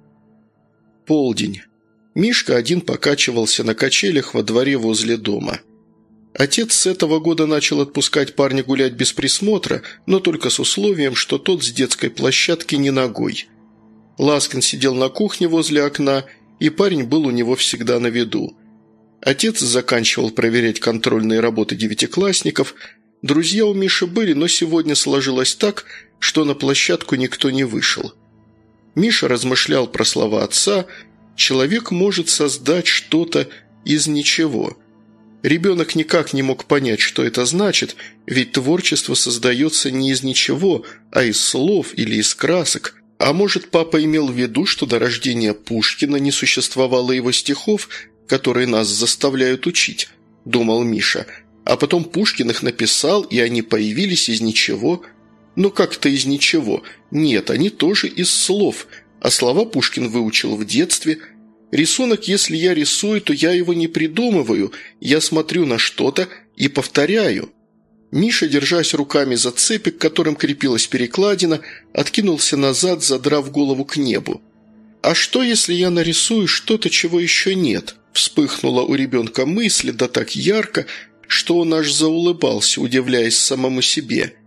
S1: Полдень. Мишка один покачивался на качелях во дворе возле дома. Отец с этого года начал отпускать парня гулять без присмотра, но только с условием, что тот с детской площадки не ногой. Ласкин сидел на кухне возле окна, и парень был у него всегда на виду. Отец заканчивал проверять контрольные работы девятиклассников. Друзья у Миши были, но сегодня сложилось так, что на площадку никто не вышел. Миша размышлял про слова отца: «Человек может создать что-то из ничего». Ребенок никак не мог понять, что это значит, ведь творчество создается не из ничего, а из слов или из красок. А может, папа имел в виду, что до рождения Пушкина не существовало его стихов, которые нас заставляют учить, думал Миша. А потом Пушкин их написал, и они появились из ничего. Но как-то из ничего. Нет, они тоже из слов, а слова Пушкин выучил в детстве. Рисунок, если я рисую, то я его не придумываю, я смотрю на что-то и повторяю. Миша, держась руками за цепи, к которым крепилась перекладина, откинулся назад, задрав голову к небу. «А что, если я нарисую что-то, чего еще нет?» Вспыхнула у ребенка мысль, да так ярко, что он аж заулыбался, удивляясь самому себе.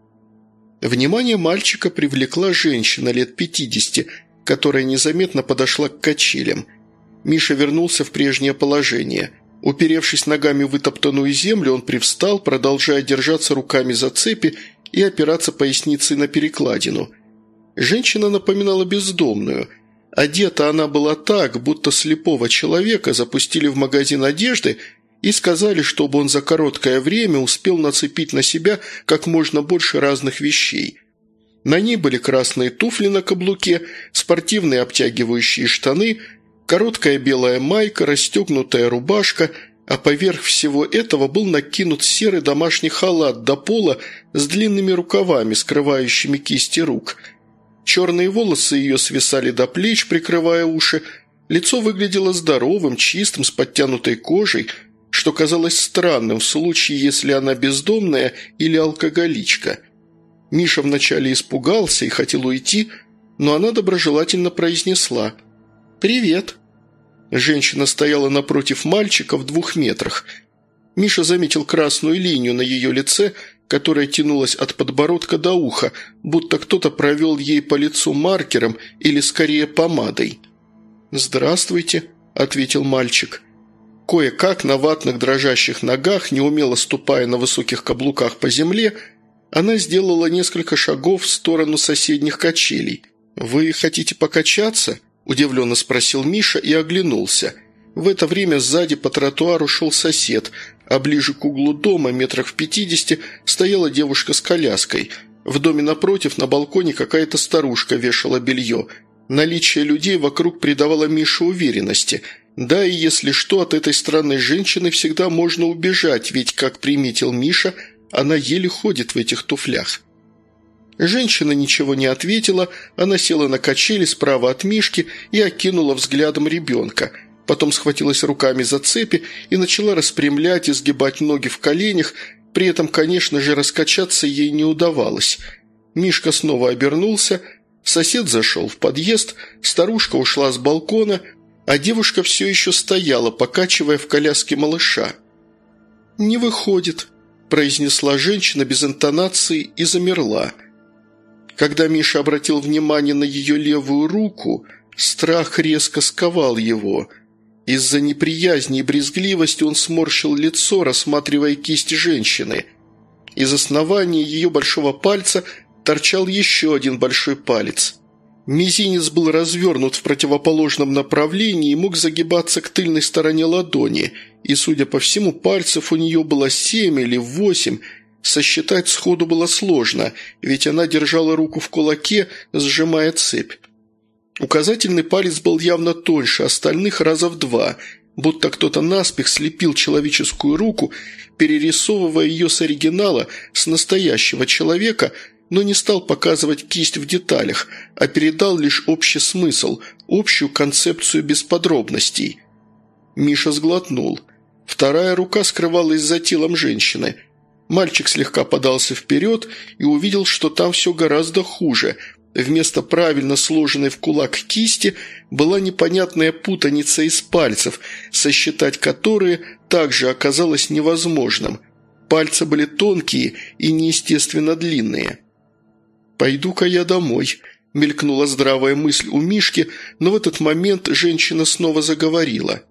S1: Внимание мальчика привлекла женщина лет 50, которая незаметно подошла к качелям. Миша вернулся в прежнее положение. Уперевшись ногами в вытоптанную землю, он привстал, продолжая держаться руками за цепи и опираться поясницей на перекладину. Женщина напоминала бездомную. Одета она была так, будто слепого человека запустили в магазин одежды и сказали, чтобы он за короткое время успел нацепить на себя как можно больше разных вещей. На ней были красные туфли на каблуке, спортивные обтягивающие штаны, короткая белая майка, расстегнутая рубашка, а поверх всего этого был накинут серый домашний халат до пола с длинными рукавами, скрывающими кисти рук. Черные волосы ее свисали до плеч, прикрывая уши. Лицо выглядело здоровым, чистым, с подтянутой кожей, что казалось странным в случае, если она бездомная или алкоголичка. Миша вначале испугался и хотел уйти, но она доброжелательно произнесла: «Привет». Женщина стояла напротив мальчика в 2 метрах. Миша заметил красную линию на ее лице, которая тянулась от подбородка до уха, будто кто-то провел ей по лицу маркером или, скорее, помадой. «Здравствуйте», – ответил мальчик. Кое-как на ватных дрожащих ногах, неумело ступая на высоких каблуках по земле, она сделала несколько шагов в сторону соседних качелей. «Вы хотите покачаться?» – удивленно спросил Миша и оглянулся. В это время сзади по тротуару шел сосед, а ближе к углу дома, метрах в 50, стояла девушка с коляской. В доме напротив на балконе какая-то старушка вешала белье. Наличие людей вокруг придавало Мише уверенности. Да, и если что, от этой странной женщины всегда можно убежать, ведь, как приметил Миша, она еле ходит в этих туфлях. Женщина ничего не ответила, она села на качели справа от Мишки и окинула взглядом ребенка. Потом схватилась руками за цепи и начала распрямлять и сгибать ноги в коленях, при этом, конечно же, раскачаться ей не удавалось. Мишка снова обернулся, сосед зашел в подъезд, старушка ушла с балкона, а девушка все еще стояла, покачивая в коляске малыша. «Не выходит», – произнесла женщина без интонации и замерла. Когда Миша обратил внимание на ее левую руку, страх резко сковал его. Из-за неприязни и брезгливости он сморщил лицо, рассматривая кисть женщины. Из основания ее большого пальца торчал еще один большой палец. Мизинец был развернут в противоположном направлении и мог загибаться к тыльной стороне ладони, и, судя по всему, пальцев у нее было 7 или 8. Сосчитать сходу было сложно, ведь она держала руку в кулаке, сжимая цепь. Указательный палец был явно тоньше остальных раза в 2, будто кто-то наспех слепил человеческую руку, перерисовывая ее с оригинала, с настоящего человека, но не стал показывать кисть в деталях, а передал лишь общий смысл, общую концепцию без подробностей. Миша сглотнул. Вторая рука скрывалась за телом женщины. Мальчик слегка подался вперед и увидел, что там все гораздо хуже. Вместо правильно сложенной в кулак кисти была непонятная путаница из пальцев, сосчитать которые также оказалось невозможным. Пальцы были тонкие и неестественно длинные. «Пойду-ка я домой», – мелькнула здравая мысль у Мишки, но в этот момент женщина снова заговорила.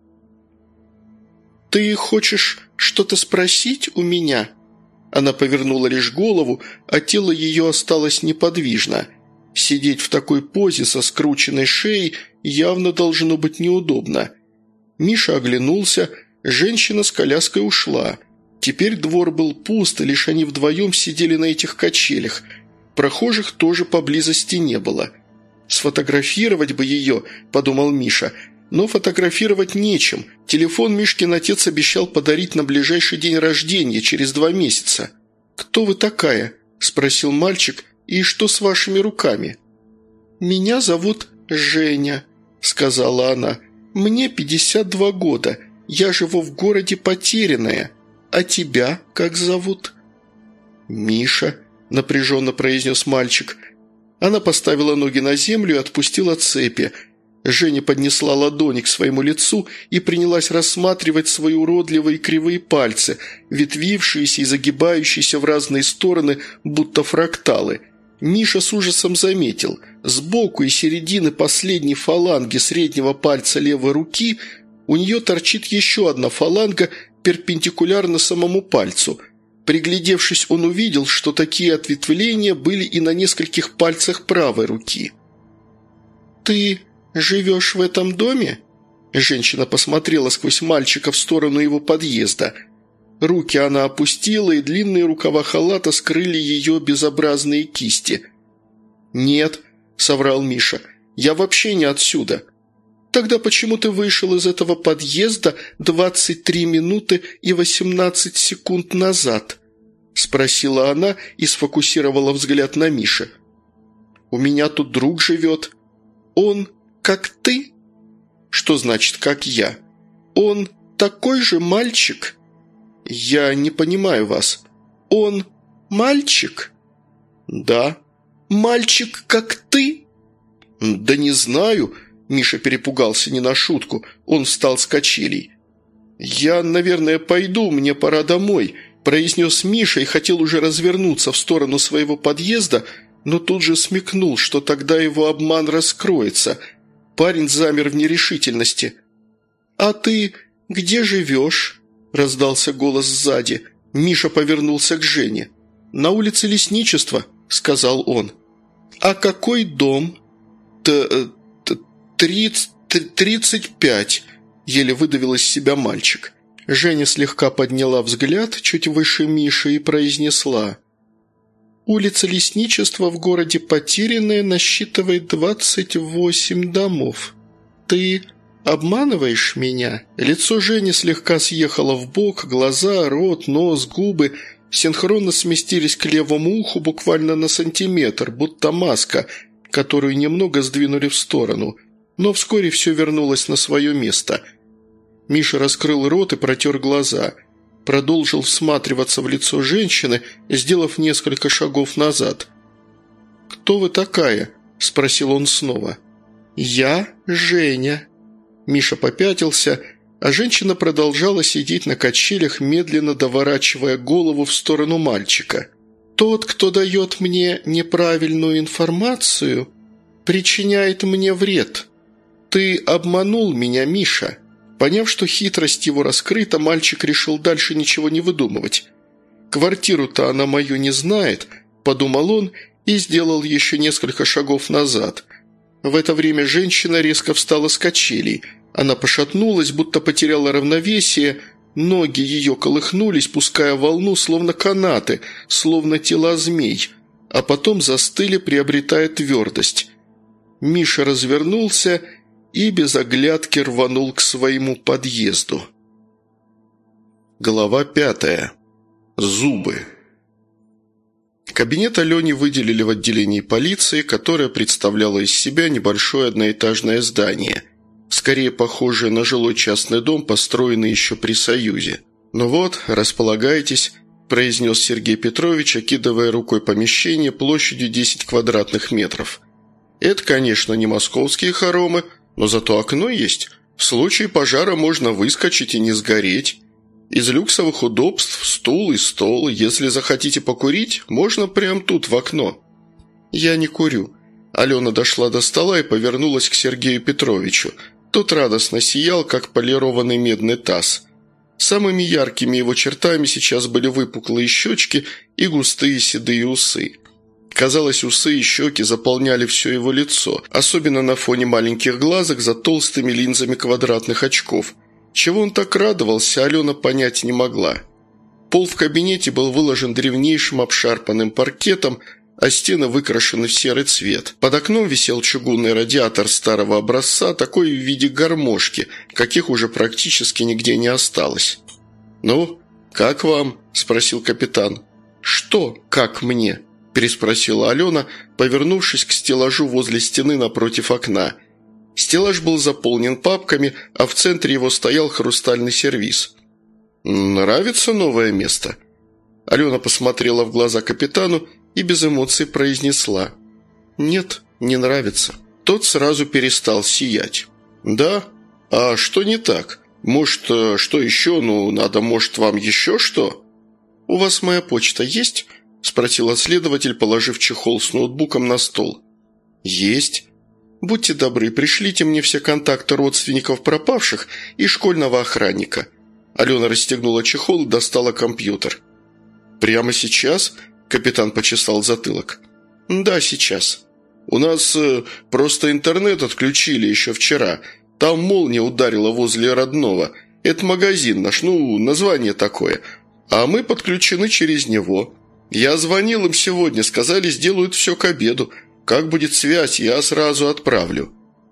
S1: «Ты хочешь что-то спросить у меня?» Она повернула лишь голову, а тело ее осталось неподвижно. Сидеть в такой позе со скрученной шеей явно должно быть неудобно. Миша оглянулся, женщина с коляской ушла. Теперь двор был пуст, лишь они вдвоем сидели на этих качелях. Прохожих тоже поблизости не было. «Сфотографировать бы ее», – подумал Миша, – но фотографировать нечем. Телефон Мишкин отец обещал подарить на ближайший день рождения, через 2 месяца. «Кто вы такая?» – спросил мальчик. «И что с вашими руками?» «Меня зовут Женя», – сказала она. «Мне 52 года. Я живу в городе Потерянное. А тебя как зовут?» «Миша», – напряженно произнес мальчик. Она поставила ноги на землю и отпустила цепи. Женя поднесла ладони к своему лицу и принялась рассматривать свои уродливые кривые пальцы, ветвившиеся и загибающиеся в разные стороны, будто фракталы. Миша с ужасом заметил, сбоку и середины последней фаланги среднего пальца левой руки у нее торчит еще одна фаланга перпендикулярно самому пальцу. Приглядевшись, он увидел, что такие ответвления были и на нескольких пальцах правой руки. «Ты живешь в этом доме?» Женщина посмотрела сквозь мальчика в сторону его подъезда. Руки она опустила, и длинные рукава халата скрыли ее безобразные кисти. «Нет», — соврал Миша, — «я вообще не отсюда». «Тогда почему ты вышел из этого подъезда 23 минуты и 18 секунд назад?» — спросила она и сфокусировала взгляд на Мише. «У меня тут друг живет. Он как ты?» «Что значит «как я»?» «Он такой же мальчик?» «Я не понимаю вас. Он мальчик?» «Да». «Мальчик, как ты?» «Да не знаю». Миша перепугался не на шутку. Он встал с качелей. «Я, наверное, пойду, мне пора домой», – произнес Миша и хотел уже развернуться в сторону своего подъезда, но тут же смекнул, что тогда его обман раскроется. Парень замер в нерешительности. «А ты где живешь?» – раздался голос сзади. Миша повернулся к Жене. «На улице Лесничества», – сказал он. «А какой дом?» «35», – еле выдавил из себя мальчик. Женя слегка подняла взгляд чуть выше Миши и произнесла: «Улица Лесничества в городе Потерянная насчитывает 28 домов. Ты обманываешь меня?» Лицо Жени слегка съехало вбок, глаза, рот, нос, губы синхронно сместились к левому уху буквально на сантиметр, будто маска, которую немного сдвинули в сторону, но вскоре все вернулось на свое место. Миша раскрыл рот и протер глаза, продолжил всматриваться в лицо женщины, сделав несколько шагов назад. «Кто вы такая?» – спросил он снова. «Я Женя». Миша попятился, а женщина продолжала сидеть на качелях, медленно доворачивая голову в сторону мальчика. «Тот, кто дает мне неправильную информацию, причиняет мне вред. Ты обманул меня, Миша». Поняв, что хитрость его раскрыта, мальчик решил дальше ничего не выдумывать. «Квартиру-то она мою не знает», – подумал он и сделал еще несколько шагов назад. В это время женщина резко встала с качелей. Она пошатнулась, будто потеряла равновесие, ноги ее колыхнулись, пуская волну, словно канаты, словно тела змей, а потом застыли, приобретая твердость. Миша развернулся и без оглядки рванул к своему подъезду. Глава 5. Зубы. Кабинет Алене выделили в отделении полиции, которое представляло из себя небольшое одноэтажное здание, скорее похожее на жилой частный дом, построенный еще при Союзе. «Ну вот, располагайтесь», – произнес Сергей Петрович, окидывая рукой помещение площадью 10 квадратных метров. «Это, конечно, не московские хоромы, но зато окно есть. В случае пожара можно выскочить и не сгореть. Из люксовых удобств стул и стол. Если захотите покурить, можно прямо тут в окно». «Я не курю». Алена дошла до стола и повернулась к Сергею Петровичу. Тот радостно сиял, как полированный медный таз. Самыми яркими его чертами сейчас были выпуклые щечки и густые седые усы. Казалось, усы и щеки заполняли все его лицо, особенно на фоне маленьких глазок за толстыми линзами квадратных очков. Чего он так радовался, Алена понять не могла. Пол в кабинете был выложен древнейшим обшарпанным паркетом, а стены выкрашены в серый цвет. Под окном висел чугунный радиатор старого образца, такой в виде гармошки, каких уже практически нигде не осталось. «Ну, как вам?» – спросил капитан. «Что «как мне»?» – переспросила Алена, повернувшись к стеллажу возле стены напротив окна. Стеллаж был заполнен папками, а в центре его стоял хрустальный сервиз. «Нравится новое место?» Алена посмотрела в глаза капитану и без эмоций произнесла: «Нет, не нравится». Тот сразу перестал сиять. «Да? А что не так? Может, что еще? Ну, надо, может, вам еще что?» «У вас моя почта есть?» – спросил следователь, положив чехол с ноутбуком на стол. «Есть. Будьте добры, пришлите мне все контакты родственников пропавших и школьного охранника». Алена расстегнула чехол и достала компьютер. «Прямо сейчас?» – капитан почесал затылок. «Да, сейчас. У нас просто интернет отключили еще вчера. Там молния ударила возле родного. Это магазин наш, название такое. А мы подключены через него. Я звонил им сегодня, сказали, сделают все к обеду. Как будет связь, я сразу отправлю».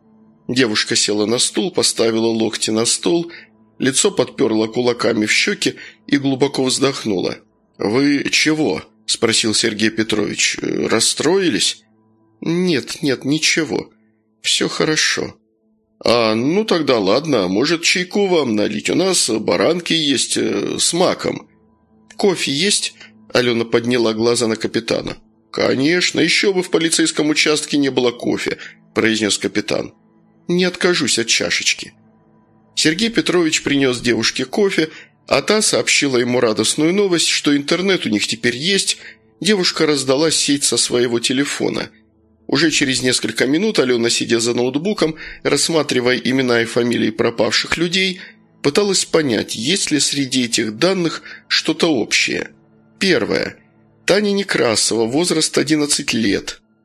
S1: Девушка села на стул, поставила локти на стол, лицо подперла кулаками в щеки и глубоко вздохнула. «Вы чего?» – спросил Сергей Петрович. «Расстроились?» «Нет, ничего. Все хорошо». «Ну тогда ладно, может, чайку вам налить? У нас баранки есть с маком». «Кофе есть?» – Алена подняла глаза на капитана. «Конечно, еще бы в полицейском участке не было кофе», – произнес капитан. «Не откажусь от чашечки». Сергей Петрович принес девушке кофе, а та сообщила ему радостную новость, что интернет у них теперь есть. Девушка раздала сеть со своего телефона. Уже через несколько минут Алена, сидя за ноутбуком, рассматривая имена и фамилии пропавших людей, пыталась понять, есть ли среди этих данных что-то общее. Первое. Таня Некрасова, возраст 11 лет.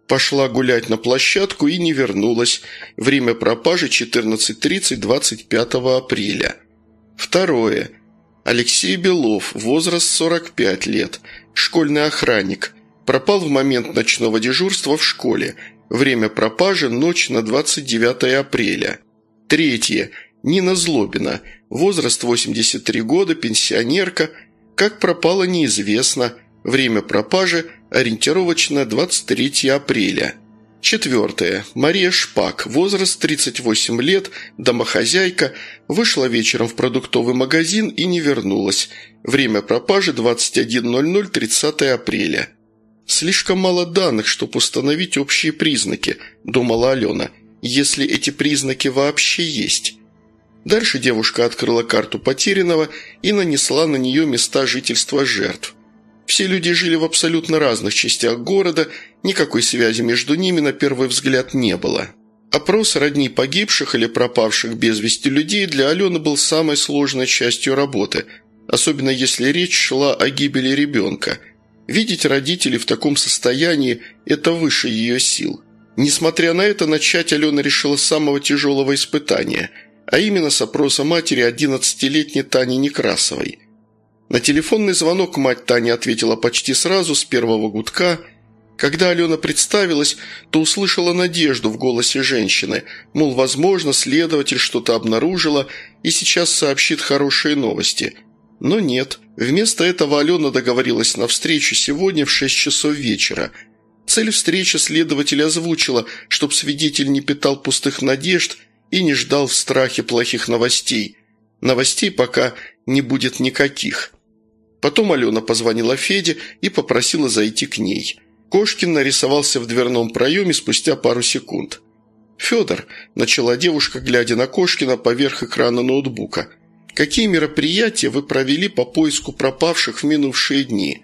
S1: Пошла гулять на площадку и не вернулась. Время пропажи 14:30 25 апреля. Второе. Алексей Белов, возраст 45 лет, школьный охранник. Пропал в момент ночного дежурства в школе. Время пропажи – ночь на 29 апреля. Третье. Нина Злобина, возраст 83 года, пенсионерка. Как пропала, неизвестно. Время пропажи – ориентировочно 23 апреля. Четвертое. Мария Шпак, возраст 38 лет, домохозяйка, вышла вечером в продуктовый магазин и не вернулась. Время пропажи 21:00 30 апреля. «Слишком мало данных, чтобы установить общие признаки», – думала Алена, – «если эти признаки вообще есть». Дальше девушка открыла карту потерянного и нанесла на нее места жительства жертв. Все люди жили в абсолютно разных частях города, никакой связи между ними на первый взгляд не было. Опрос родни погибших или пропавших без вести людей для Алены был самой сложной частью работы, особенно если речь шла о гибели ребенка. Видеть родителей в таком состоянии – это выше ее сил. Несмотря на это, начать Алена решила с самого тяжелого испытания, а именно с опроса матери 11-летней Тани Некрасовой. На телефонный звонок мать Тани ответила почти сразу, с первого гудка. Когда Алена представилась, то услышала надежду в голосе женщины, мол, возможно, следователь что-то обнаружила и сейчас сообщит хорошие новости. Но нет. Вместо этого Алена договорилась на встречу сегодня в 6 часов вечера. Цель встречи следователь озвучила, чтоб свидетель не питал пустых надежд и не ждал в страхе плохих новостей. Новостей пока не будет никаких. Потом Алена позвонила Феде и попросила зайти к ней. Кошкин нарисовался в дверном проеме спустя пару секунд. «Федор», – начала девушка, глядя на Кошкина поверх экрана ноутбука, – «какие мероприятия вы провели по поиску пропавших в минувшие дни?»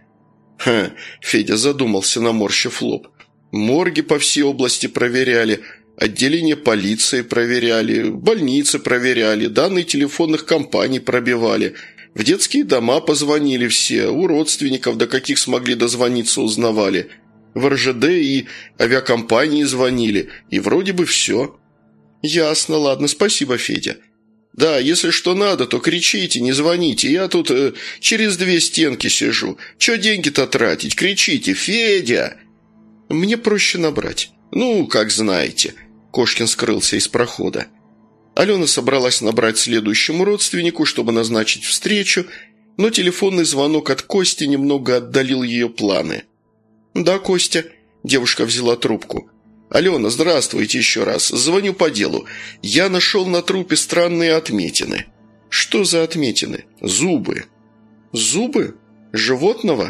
S1: Федя задумался, наморщив лоб. «Морги по всей области проверяли, отделение полиции проверяли, больницы проверяли, данные телефонных компаний пробивали». В детские дома позвонили все, у родственников, до каких смогли дозвониться, узнавали. В РЖД и авиакомпании звонили, и вроде бы все». «Ясно, ладно, спасибо, Федя». «Да, если что надо, то кричите, не звоните, я тут через 2 стенки сижу. Че деньги-то тратить? Кричите, Федя!» «Мне проще набрать». «Ну, как знаете». Кошкин скрылся из прохода. Алена собралась набрать следующему родственнику, чтобы назначить встречу, но телефонный звонок от Кости немного отдалил ее планы. «Да, Костя», – девушка взяла трубку. «Алена, здравствуйте еще раз. Звоню по делу. Я нашел на трупе странные отметины». «Что за отметины?» «Зубы». «Зубы? Животного?»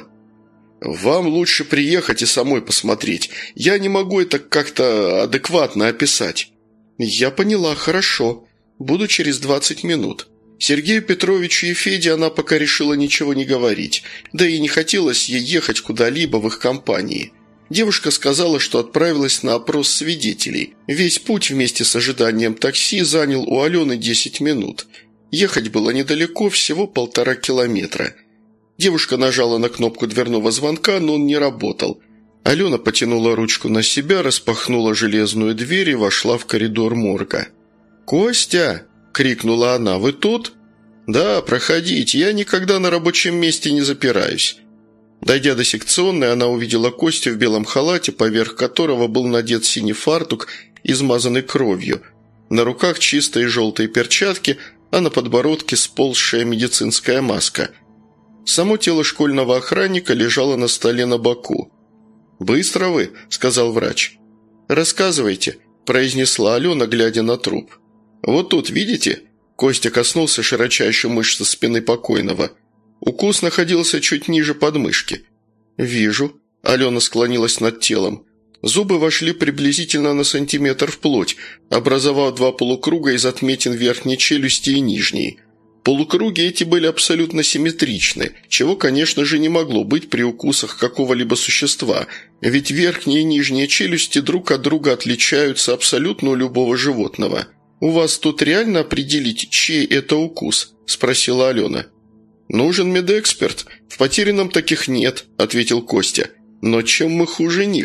S1: «Вам лучше приехать и самой посмотреть. Я не могу это как-то адекватно описать». «Я поняла, хорошо. Буду через 20 минут». Сергею Петровичу и Феде она пока решила ничего не говорить, да и не хотелось ей ехать куда-либо в их компании. Девушка сказала, что отправилась на опрос свидетелей. Весь путь вместе с ожиданием такси занял у Алены 10 минут. Ехать было недалеко, всего 1,5 километра. Девушка нажала на кнопку дверного звонка, но он не работал. Алена потянула ручку на себя, распахнула железную дверь и вошла в коридор морга. «Костя!» – крикнула она. «Вы тут?» «Да, проходите. Я никогда на рабочем месте не запираюсь». Дойдя до секционной, она увидела Костю в белом халате, поверх которого был надет синий фартук, измазанный кровью. На руках чистые желтые перчатки, а на подбородке сползшая медицинская маска. Само тело школьного охранника лежало на столе на боку. «Быстро вы», – сказал врач. «Рассказывайте», – произнесла Алена, глядя на труп. «Вот тут, видите?» – Костя коснулся широчайшей мышцы спины покойного. Укус находился чуть ниже подмышки. «Вижу», – Алена склонилась над телом. Зубы вошли приблизительно на сантиметр вплоть, образовав 2 полукруга из отметин верхней челюсти и нижней. Полукруги эти были абсолютно симметричны, чего, конечно же, не могло быть при укусах какого-либо существа, ведь верхние и нижние челюсти друг от друга отличаются абсолютно у любого животного. «У вас тут реально определить, чей это укус?» – спросила Алена. «Нужен медэксперт. В потерянном таких нет», – ответил Костя. «Но чем мы хуже них?»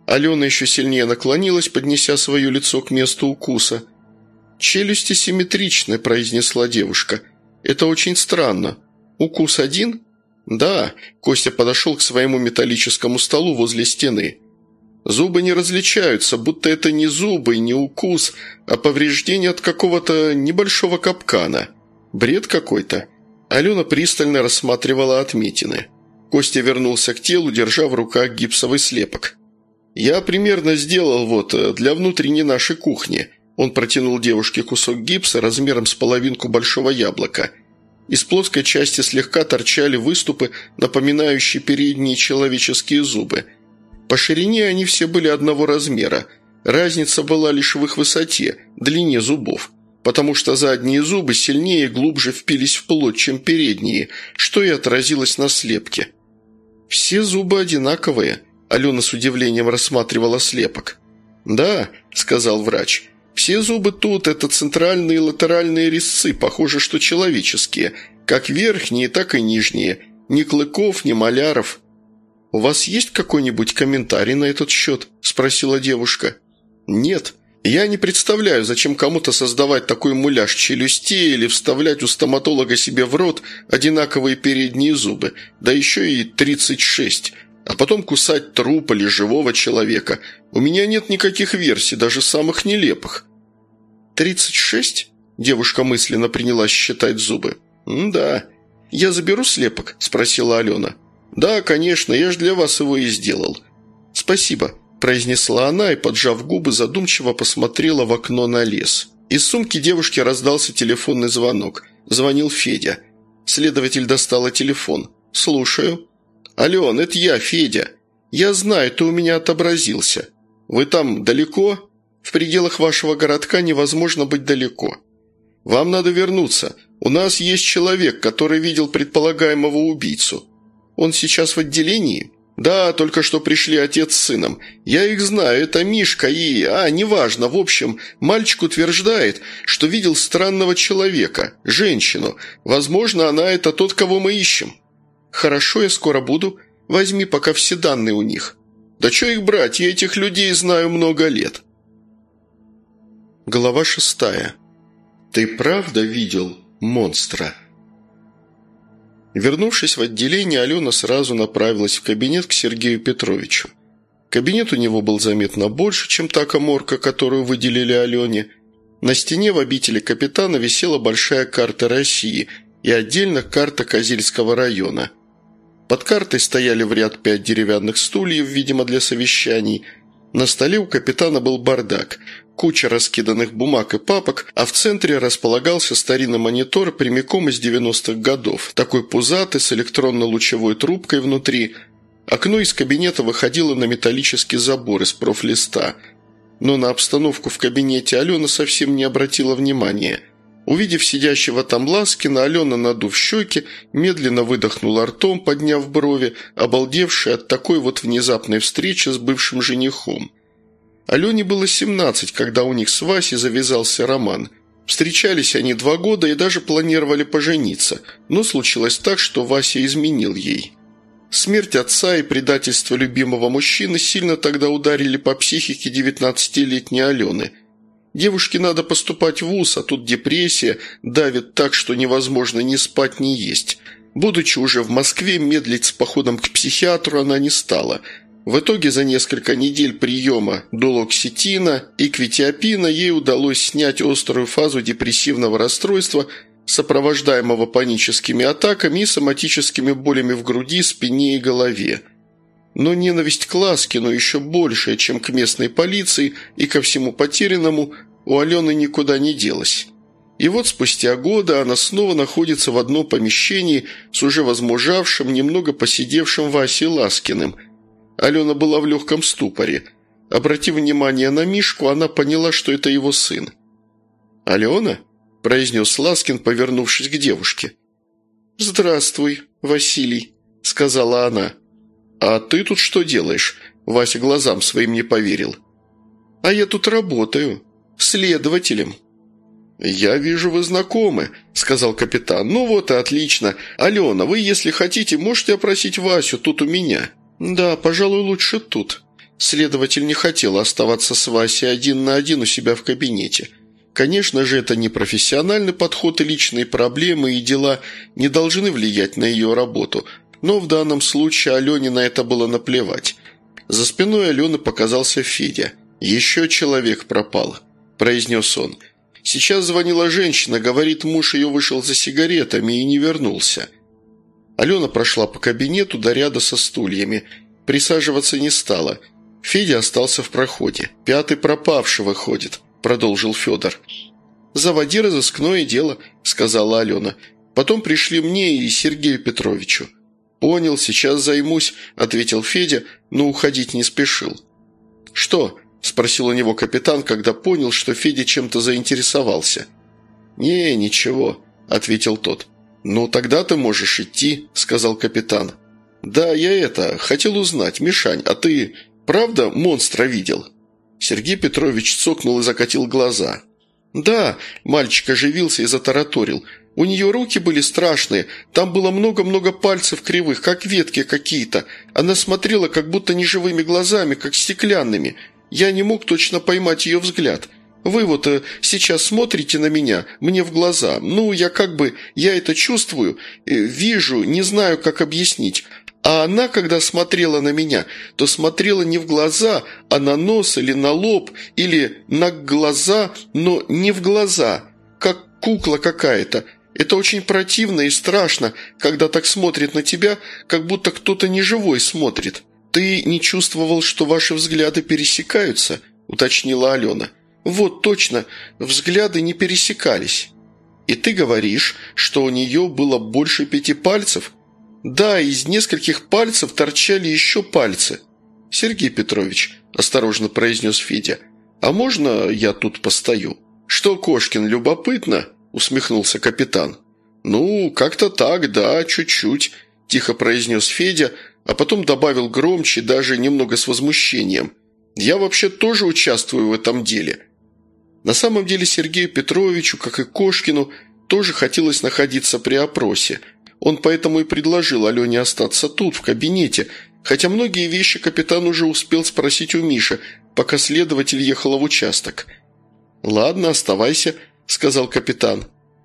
S1: Алена еще сильнее наклонилась, поднеся свое лицо к месту укуса. «Челюсти симметричны», – произнесла девушка. «Это очень странно. Укус один?» «Да», – Костя подошел к своему металлическому столу возле стены. «Зубы не различаются, будто это не зубы, не укус, а повреждение от какого-то небольшого капкана. Бред какой-то». Алена пристально рассматривала отметины. Костя вернулся к телу, держа в руках гипсовый слепок. «Я примерно сделал для внутренней нашей кухни». Он протянул девушке кусок гипса размером с половинку большого яблока. Из плоской части слегка торчали выступы, напоминающие передние человеческие зубы. По ширине они все были одного размера. Разница была лишь в их высоте, длине зубов, потому что задние зубы сильнее и глубже впились в плоть, чем передние, что и отразилось на слепке. «Все зубы одинаковые», – Алена с удивлением рассматривала слепок. «Да», – сказал врач, – «все зубы тут – это центральные и латеральные резцы, похоже, что человеческие, как верхние, так и нижние, ни клыков, ни маляров». «У вас есть какой-нибудь комментарий на этот счет?» – спросила девушка. «Нет. Я не представляю, зачем кому-то создавать такой муляж челюстей или вставлять у стоматолога себе в рот одинаковые передние зубы, да еще и 36, а потом кусать труп или живого человека. У меня нет никаких версий, даже самых нелепых». «36?» – девушка мысленно принялась считать зубы. «Да. Я заберу слепок?» – спросила Алена. «Да, конечно, я же для вас его и сделал». «Спасибо», – произнесла она и, поджав губы, задумчиво посмотрела в окно на лес. Из сумки девушки раздался телефонный звонок. Звонил Федя. Следователь достала телефон. «Слушаю». «Ален, это я, Федя. Я знаю, ты у меня отобразился. Вы там далеко? В пределах вашего городка невозможно быть далеко. Вам надо вернуться. У нас есть человек, который видел предполагаемого убийцу. Он сейчас в отделении?» «Да, только что пришли отец с сыном. Я их знаю, это Мишка и... неважно. В общем, мальчик утверждает, что видел странного человека, женщину. Возможно, она это тот, кого мы ищем». «Хорошо, я скоро буду. Возьми пока все данные у них». «Да что их брать, я этих людей знаю много лет». Глава 6. «Ты правда видел монстра?» Вернувшись в отделение, Алена сразу направилась в кабинет к Сергею Петровичу. Кабинет у него был заметно больше, чем та каморка, которую выделили Алене. На стене в обители капитана висела большая карта России и отдельно карта Козельского района. Под картой стояли в ряд 5 деревянных стульев, видимо, для совещаний. На столе у капитана был бардак, куча раскиданных бумаг и папок, а в центре располагался старинный монитор прямиком из 90-х годов, такой пузатый, с электронно-лучевой трубкой внутри. Окно из кабинета выходило на металлический забор из профлиста. Но на обстановку в кабинете Алена совсем не обратила внимания. Увидев сидящего там Ласкина, Алена, надув щеки, медленно выдохнула ртом, подняв брови, обалдевшая от такой вот внезапной встречи с бывшим женихом. Алене было 17, когда у них с Васей завязался роман. Встречались они 2 года и даже планировали пожениться, но случилось так, что Вася изменил ей. Смерть отца и предательство любимого мужчины сильно тогда ударили по психике 19-летней Алены. Девушке надо поступать в вуз, а тут депрессия давит так, что невозможно ни спать, ни есть. Будучи уже в Москве, медлить с походом к психиатру она не стала. В итоге за несколько недель приема дулоксетина и кветиапина ей удалось снять острую фазу депрессивного расстройства, сопровождаемого паническими атаками и соматическими болями в груди, спине и голове. Но ненависть к Ласкину еще большая, чем к местной полиции и ко всему потерянному, у Алены никуда не делась. И вот спустя годы она снова находится в одном помещении с уже возмужавшим, немного посидевшим Васей Ласкиным. Алена была в легком ступоре. Обратив внимание на Мишку, она поняла, что это его сын. «Алена?» – произнес Ласкин, повернувшись к девушке. «Здравствуй, Василий», – сказала она. «А ты тут что делаешь?» – Вася глазам своим не поверил. «А я тут работаю. Следователем». «Я вижу, вы знакомы», – сказал капитан. «Ну вот и отлично. Алена, вы, если хотите, можете опросить Васю тут у меня». «Да, пожалуй, лучше тут». Следователь не хотел оставаться с Васей один на один у себя в кабинете. Конечно же, это не профессиональный подход, и личные проблемы и дела не должны влиять на ее работу, но в данном случае Алене на это было наплевать. За спиной Алены показался Федя. «Еще человек пропал», – произнес он. «Сейчас звонила женщина, говорит, муж ее вышел за сигаретами и не вернулся». Алена прошла по кабинету до ряда со стульями. Присаживаться не стала. Федя остался в проходе. «Пятый пропавший выходит», – продолжил Федор. «Заводи разыскное дело», – сказала Алена. «Потом пришли мне и Сергею Петровичу». «Понял, сейчас займусь», – ответил Федя, но уходить не спешил. «Что?» – спросил у него капитан, когда понял, что Федя чем-то заинтересовался. «Ничего», – ответил тот. «Ну, тогда ты можешь идти», – сказал капитан. «Да, я хотел узнать, Мишань, а ты правда монстра видел?» Сергей Петрович цокнул и закатил глаза. «Да», – мальчик оживился и затараторил. «У нее руки были страшные, там было много-много пальцев кривых, как ветки какие-то. Она смотрела как будто неживыми глазами, как стеклянными. Я не мог точно поймать ее взгляд. Вы вот сейчас смотрите на меня, мне в глаза. Ну, я это чувствую, вижу, не знаю, как объяснить. А она, когда смотрела на меня, то смотрела не в глаза, а на нос или на лоб, или на глаза, но не в глаза, как кукла какая-то. Это очень противно и страшно, когда так смотрит на тебя, как будто кто-то неживой смотрит. Ты не чувствовал, что ваши взгляды пересекаются?» – уточнила Алена. «Вот точно, взгляды не пересекались. И ты говоришь, что у нее было больше 5 пальцев?» «Да, из нескольких пальцев торчали еще пальцы». «Сергей Петрович», – осторожно произнес Федя, – «а можно я тут постою?» «Что, Кошкин, любопытно?» – усмехнулся капитан. «Ну, как-то так, да, чуть-чуть», – тихо произнес Федя, а потом добавил громче, даже немного с возмущением. «Я вообще тоже участвую в этом деле». На самом деле Сергею Петровичу, как и Кошкину, тоже хотелось находиться при опросе. Он поэтому и предложил Алене остаться тут, в кабинете, хотя многие вещи капитан уже успел спросить у Миши, пока следователь ехала в участок. «Ладно, оставайся», – сказал капитан.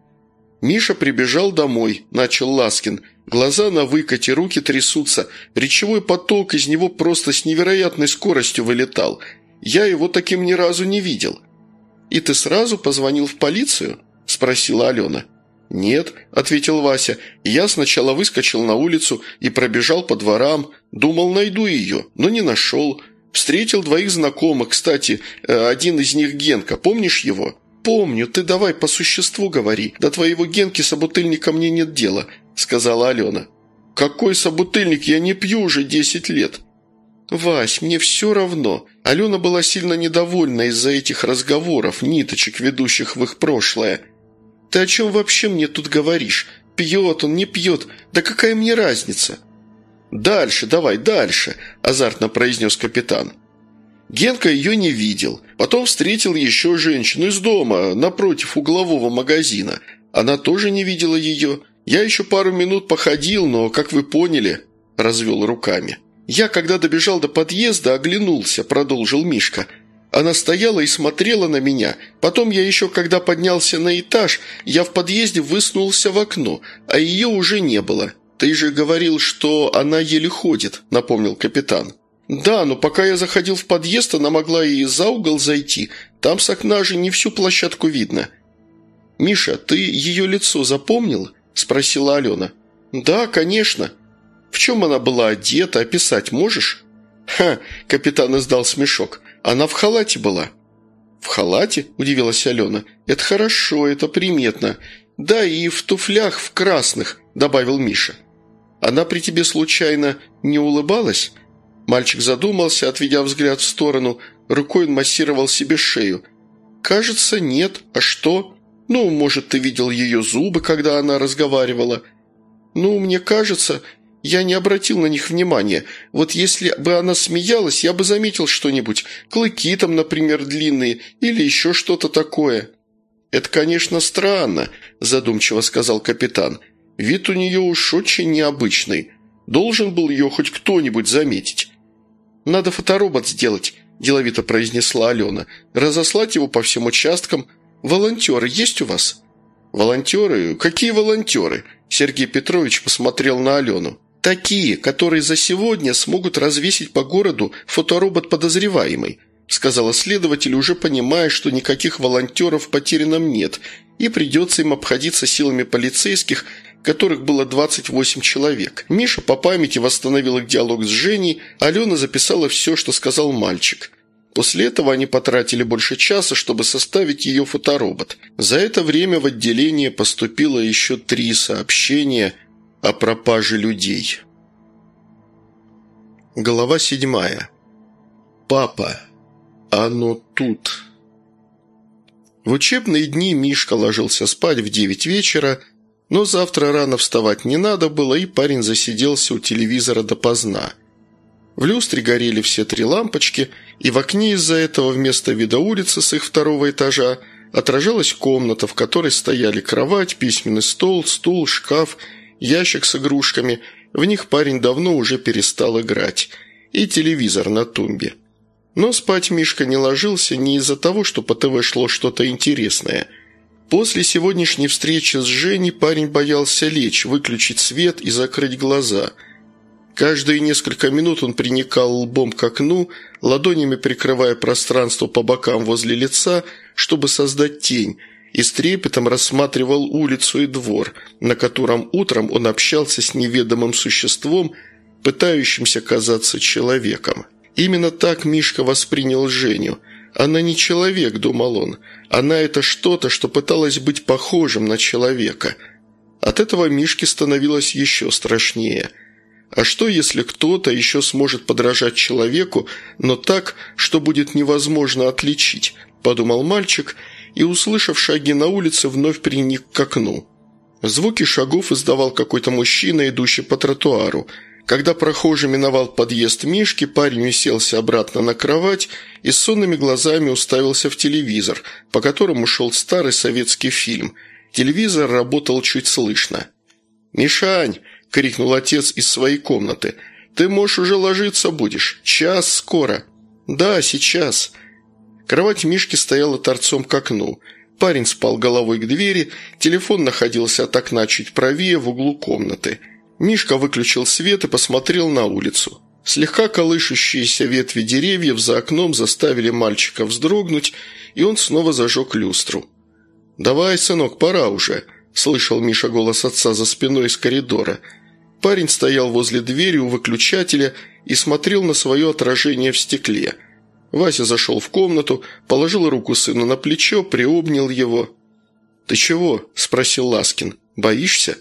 S1: Миша прибежал домой, начал Ласкин. Глаза на выкате, руки трясутся, речевой поток из него просто с невероятной скоростью вылетал. Я его таким ни разу не видел. «И ты сразу позвонил в полицию?» – спросила Алена. «Нет», – ответил Вася. «Я сначала выскочил на улицу и пробежал по дворам. Думал, найду ее, но не нашел. Встретил 2 знакомых. Кстати, один из них Генка. Помнишь его?» «Помню. Ты давай по существу говори. До твоего Генки собутыльника мне нет дела», – сказала Алена. «Какой собутыльник? Я не пью уже 10 лет». «Вась, мне все равно». Алена была сильно недовольна из-за этих разговоров, ниточек, ведущих в их прошлое. «Ты о чем вообще мне тут говоришь? Пьет он, не пьет? Да какая мне разница?» «Дальше, давай, дальше», – азартно произнес капитан. Генка ее не видел. Потом встретил еще женщину из дома, напротив углового магазина. Она тоже не видела ее. Я еще пару минут походил, но, как вы поняли, развел руками. «Я, когда добежал до подъезда, оглянулся», – продолжил Мишка. «Она стояла и смотрела на меня. Потом я еще, когда поднялся на этаж, я в подъезде высунулся в окно, а ее уже не было». «Ты же говорил, что она еле ходит», – напомнил капитан. «Да, но пока я заходил в подъезд, она могла и за угол зайти. Там с окна же не всю площадку видно». «Миша, ты ее лицо запомнил?» – спросила Алена. «Да, конечно». «В чем она была одета, описать можешь?» «Ха!» – капитан издал смешок. «Она в халате была». «В халате?» – удивилась Алена. «Это хорошо, это приметно. Да, и в туфлях в красных», – добавил Миша. «Она при тебе случайно не улыбалась?» Мальчик задумался, отведя взгляд в сторону. Рукой он массировал себе шею. «Кажется, нет. А что? Ну, может, ты видел ее зубы, когда она разговаривала?» «Ну, мне кажется, я не обратил на них внимания. Вот если бы она смеялась, я бы заметил что-нибудь. Клыки там, например, длинные или еще что-то такое». «Это, конечно, странно», – задумчиво сказал капитан. «Вид у нее уж очень необычный. Должен был ее хоть кто-нибудь заметить». «Надо фоторобот сделать», – деловито произнесла Алена. «Разослать его по всем участкам. Волонтеры есть у вас?» «Волонтеры? Какие волонтеры?» Сергей Петрович посмотрел на Алену. «Такие, которые за сегодня смогут развесить по городу фоторобот подозреваемый», сказала следователь, уже понимая, что никаких волонтеров потерянном нет, и придется им обходиться силами полицейских, которых было 28 человек. Миша по памяти восстановил их диалог с Женей, Алена записала все, что сказал мальчик. После этого они потратили больше часа, чтобы составить ее фоторобот. За это время в отделение поступило еще 3 сообщения о пропаже людей. Глава 7. Папа. Оно тут. В учебные дни Мишка ложился спать в 9 вечера, но завтра рано вставать не надо было, и парень засиделся у телевизора допоздна. В люстре горели все 3 лампочки, и в окне из-за этого вместо вида улицы с их 2-го этажа отражалась комната, в которой стояли кровать, письменный стол, стул, шкаф, ящик с игрушками. В них парень давно уже перестал играть. И телевизор на тумбе. Но спать Мишка не ложился не из-за того, что по ТВ шло что-то интересное. После сегодняшней встречи с Женей парень боялся лечь, выключить свет и закрыть глаза. Каждые несколько минут он приникал лбом к окну, ладонями прикрывая пространство по бокам возле лица, чтобы создать тень, и с трепетом рассматривал улицу и двор, на котором утром он общался с неведомым существом, пытающимся казаться человеком. Именно так Мишка воспринял Женю. «Она не человек», – думал он. «Она – это что-то, что пыталось быть похожим на человека». От этого Мишке становилось еще страшнее. А что, если кто-то еще сможет подражать человеку, но так, что будет невозможно отличить? – подумал мальчик, и, услышав шаги на улице, вновь приник к окну. Звуки шагов издавал какой-то мужчина, идущий по тротуару. Когда прохожий миновал подъезд Мишки, парень уселся обратно на кровать и с сонными глазами уставился в телевизор, по которому шел старый советский фильм. Телевизор работал чуть слышно. «Мишань!» – крикнул отец из своей комнаты. «Ты, можешь, уже ложиться будешь? Час скоро». «Да, сейчас». Кровать Мишки стояла торцом к окну. Парень спал головой к двери, телефон находился от окна чуть правее в углу комнаты. Мишка выключил свет и посмотрел на улицу. Слегка колышущиеся ветви деревьев за окном заставили мальчика вздрогнуть, и он снова зажег люстру. «Давай, сынок, пора уже», – слышал Миша голос отца за спиной из коридора. Парень стоял возле двери у выключателя и смотрел на свое отражение в стекле. Вася зашел в комнату, положил руку сыну на плечо, приобнял его. «Ты чего?» – спросил Ласкин. «Боишься?»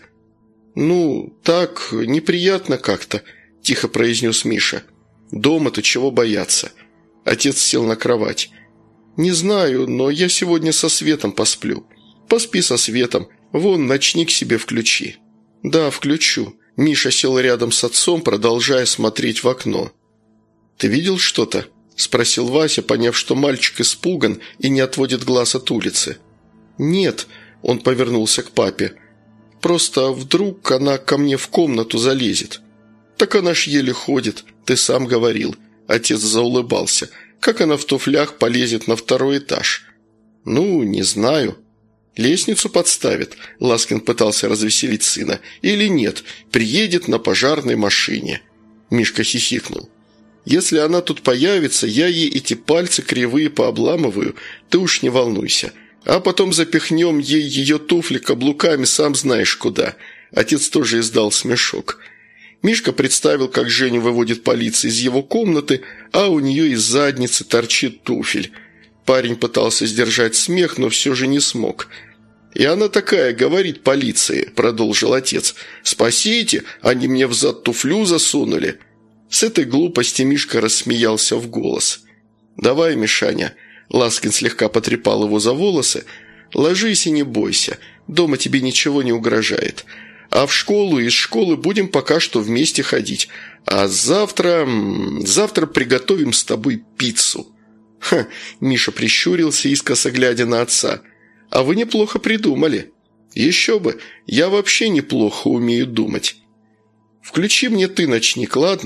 S1: «Ну, так, неприятно как-то», – тихо произнес Миша. «Дома-то чего бояться?» Отец сел на кровать. «Не знаю, но я сегодня со Светом посплю». «Поспи со Светом. Вон, ночник себе включи». «Да, включу». Миша сел рядом с отцом, продолжая смотреть в окно. «Ты видел что-то?» – спросил Вася, поняв, что мальчик испуган и не отводит глаз от улицы. «Нет», – он повернулся к папе. «Просто вдруг она ко мне в комнату залезет». «Так она ж еле ходит, ты сам говорил». Отец заулыбался. «Как она в туфлях полезет на 2-й этаж?» «Ну, не знаю». «Лестницу подставит», – Ласкин пытался развеселить сына. «Или нет, приедет на пожарной машине». Мишка хихикнул. «Если она тут появится, я ей эти пальцы кривые пообламываю, ты уж не волнуйся. А потом запихнем ей ее туфли каблуками сам знаешь куда». Отец тоже издал смешок. Мишка представил, как Женя выводит полицию из его комнаты, а у нее из задницы торчит туфель. Парень пытался сдержать смех, но все же не смог. «И она такая, говорит полиции», – продолжил отец. «Спасите, они мне в зад туфлю засунули». С этой глупости Мишка рассмеялся в голос. «Давай, Мишаня», – Ласкин слегка потрепал его за волосы, – «ложись и не бойся, дома тебе ничего не угрожает. А в школу и из школы будем пока что вместе ходить, а завтра приготовим с тобой пиццу». «Ха!» – Миша прищурился, искоса глядя на отца. «А вы неплохо придумали». «Еще бы! Я вообще неплохо умею думать». «Включи мне ты ночник, ладно?»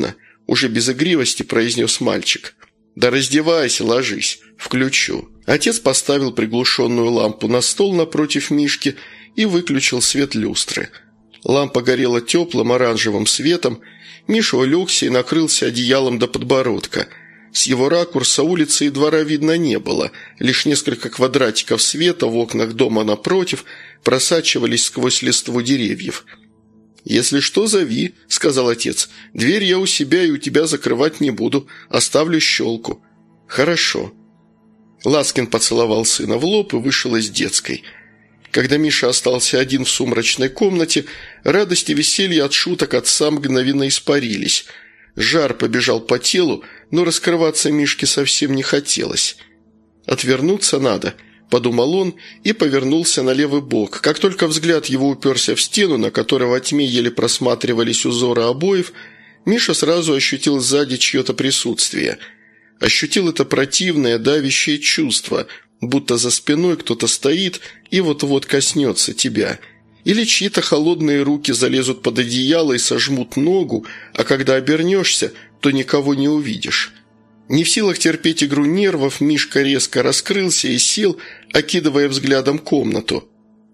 S1: – уже без игривости произнес мальчик. «Да раздевайся, ложись, включу». Отец поставил приглушенную лампу на стол напротив Мишки и выключил свет люстры. Лампа горела теплым оранжевым светом. Миша улегся и накрылся одеялом до подбородка. С его ракурса улицы и двора видно не было. Лишь несколько квадратиков света в окнах дома напротив просачивались сквозь листву деревьев. «Если что, зови», – сказал отец. «Дверь я у себя и у тебя закрывать не буду. Оставлю щелку». «Хорошо». Ласкин поцеловал сына в лоб и вышел из детской. Когда Миша остался один в сумрачной комнате, радость и веселье от шуток отца мгновенно испарились. Жар побежал по телу, но раскрываться Мишке совсем не хотелось. «Отвернуться надо», – подумал он и повернулся на левый бок. Как только взгляд его уперся в стену, на которой во тьме еле просматривались узоры обоев, Миша сразу ощутил сзади чье-то присутствие. Ощутил это противное, давящее чувство, будто за спиной кто-то стоит и вот-вот коснется тебя. Или чьи-то холодные руки залезут под одеяло и сожмут ногу, а когда обернешься, то никого не увидишь. Не в силах терпеть игру нервов, Мишка резко раскрылся и сел, окидывая взглядом комнату.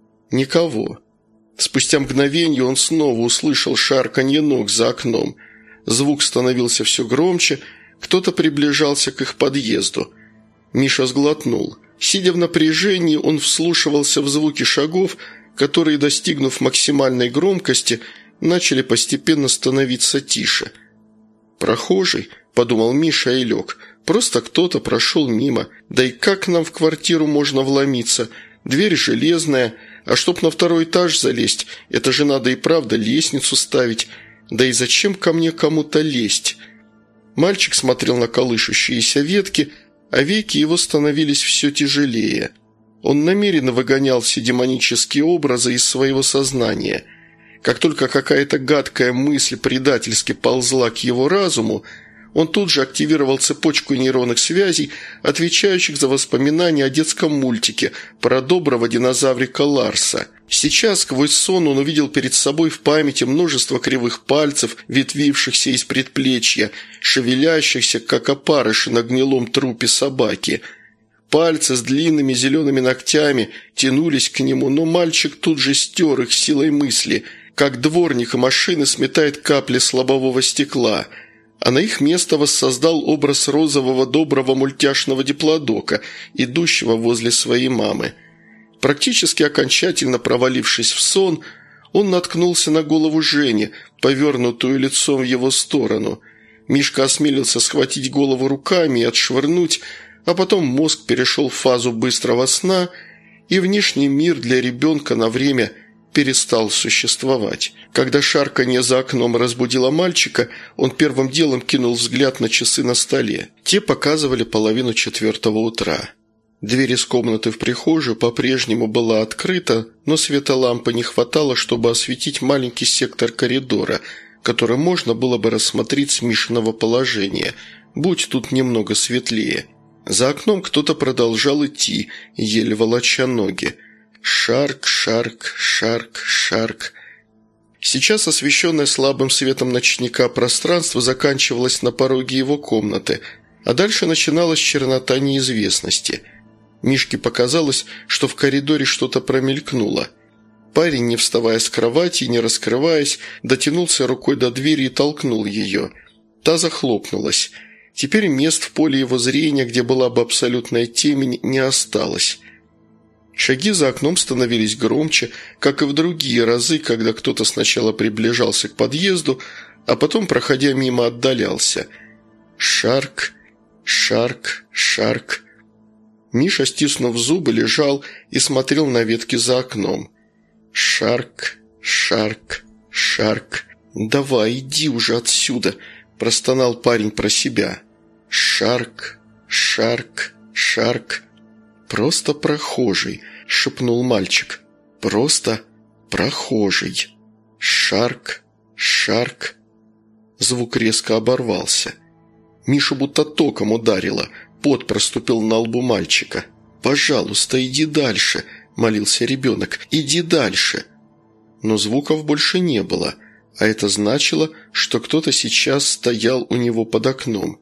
S1: Никого. Спустя мгновение он снова услышал шарканье ног за окном. Звук становился все громче, кто-то приближался к их подъезду. Миша сглотнул. Сидя в напряжении, он вслушивался в звуки шагов, которые, достигнув максимальной громкости, начали постепенно становиться тише. «Прохожий», – подумал Миша и лег, – «просто кто-то прошел мимо. Да и как нам в квартиру можно вломиться? Дверь железная, а чтоб на второй этаж залезть, это же надо и правда лестницу ставить. Да и зачем ко мне кому-то лезть?» Мальчик смотрел на колышущиеся ветки, а веки его становились все тяжелее. Он намеренно выгонял все демонические образы из своего сознания. Как только какая-то гадкая мысль предательски ползла к его разуму, он тут же активировал цепочку нейронных связей, отвечающих за воспоминания о детском мультике про доброго динозаврика Ларса. Сейчас, сквозь сон, он увидел перед собой в памяти множество кривых пальцев, ветвившихся из предплечья, шевелящихся, как опарыши на гнилом трупе собаки. Пальцы с длинными зелеными ногтями тянулись к нему, но мальчик тут же стер их силой мысли, как дворник машины сметает капли с лобового стекла, а на их место воссоздал образ розового доброго мультяшного диплодока, идущего возле своей мамы. Практически окончательно провалившись в сон, он наткнулся на голову Жени, повернутую лицом в его сторону. Мишка осмелился схватить голову руками и отшвырнуть, а потом мозг перешел в фазу быстрого сна, и внешний мир для ребенка на время перестал существовать. Когда шарканье за окном разбудило мальчика, он первым делом кинул взгляд на часы на столе. Те показывали 3:30 утра. Дверь из комнаты в прихожую по-прежнему была открыта, но света лампы не хватало, чтобы осветить маленький сектор коридора, который можно было бы рассмотреть с Мишиного положения, будь тут немного светлее. За окном кто-то продолжал идти, еле волоча ноги. Шарк, шарк, шарк, шарк. Сейчас освещенное слабым светом ночника пространство заканчивалось на пороге его комнаты, а дальше начиналась чернота неизвестности. Мишке показалось, что в коридоре что-то промелькнуло. Парень, не вставая с кровати и не раскрываясь, дотянулся рукой до двери и толкнул ее. Та захлопнулась. Теперь мест в поле его зрения, где была бы абсолютная темень, не осталось. Шаги за окном становились громче, как и в другие разы, когда кто-то сначала приближался к подъезду, а потом, проходя мимо, отдалялся. Шарк, шарк, шарк. Миша, стиснув зубы, лежал и смотрел на ветки за окном. Шарк, шарк, шарк. «Давай, иди уже отсюда!» – простонал парень про себя. Шарк, шарк, шарк. «Просто прохожий», – шепнул мальчик. «Просто прохожий. Шарк, шарк». Звук резко оборвался. Мишу будто током ударило. Пот проступил на лбу мальчика. «Пожалуйста, иди дальше», – молился ребенок. «Иди дальше». Но звуков больше не было. а это значило, что кто-то сейчас стоял у него под окном.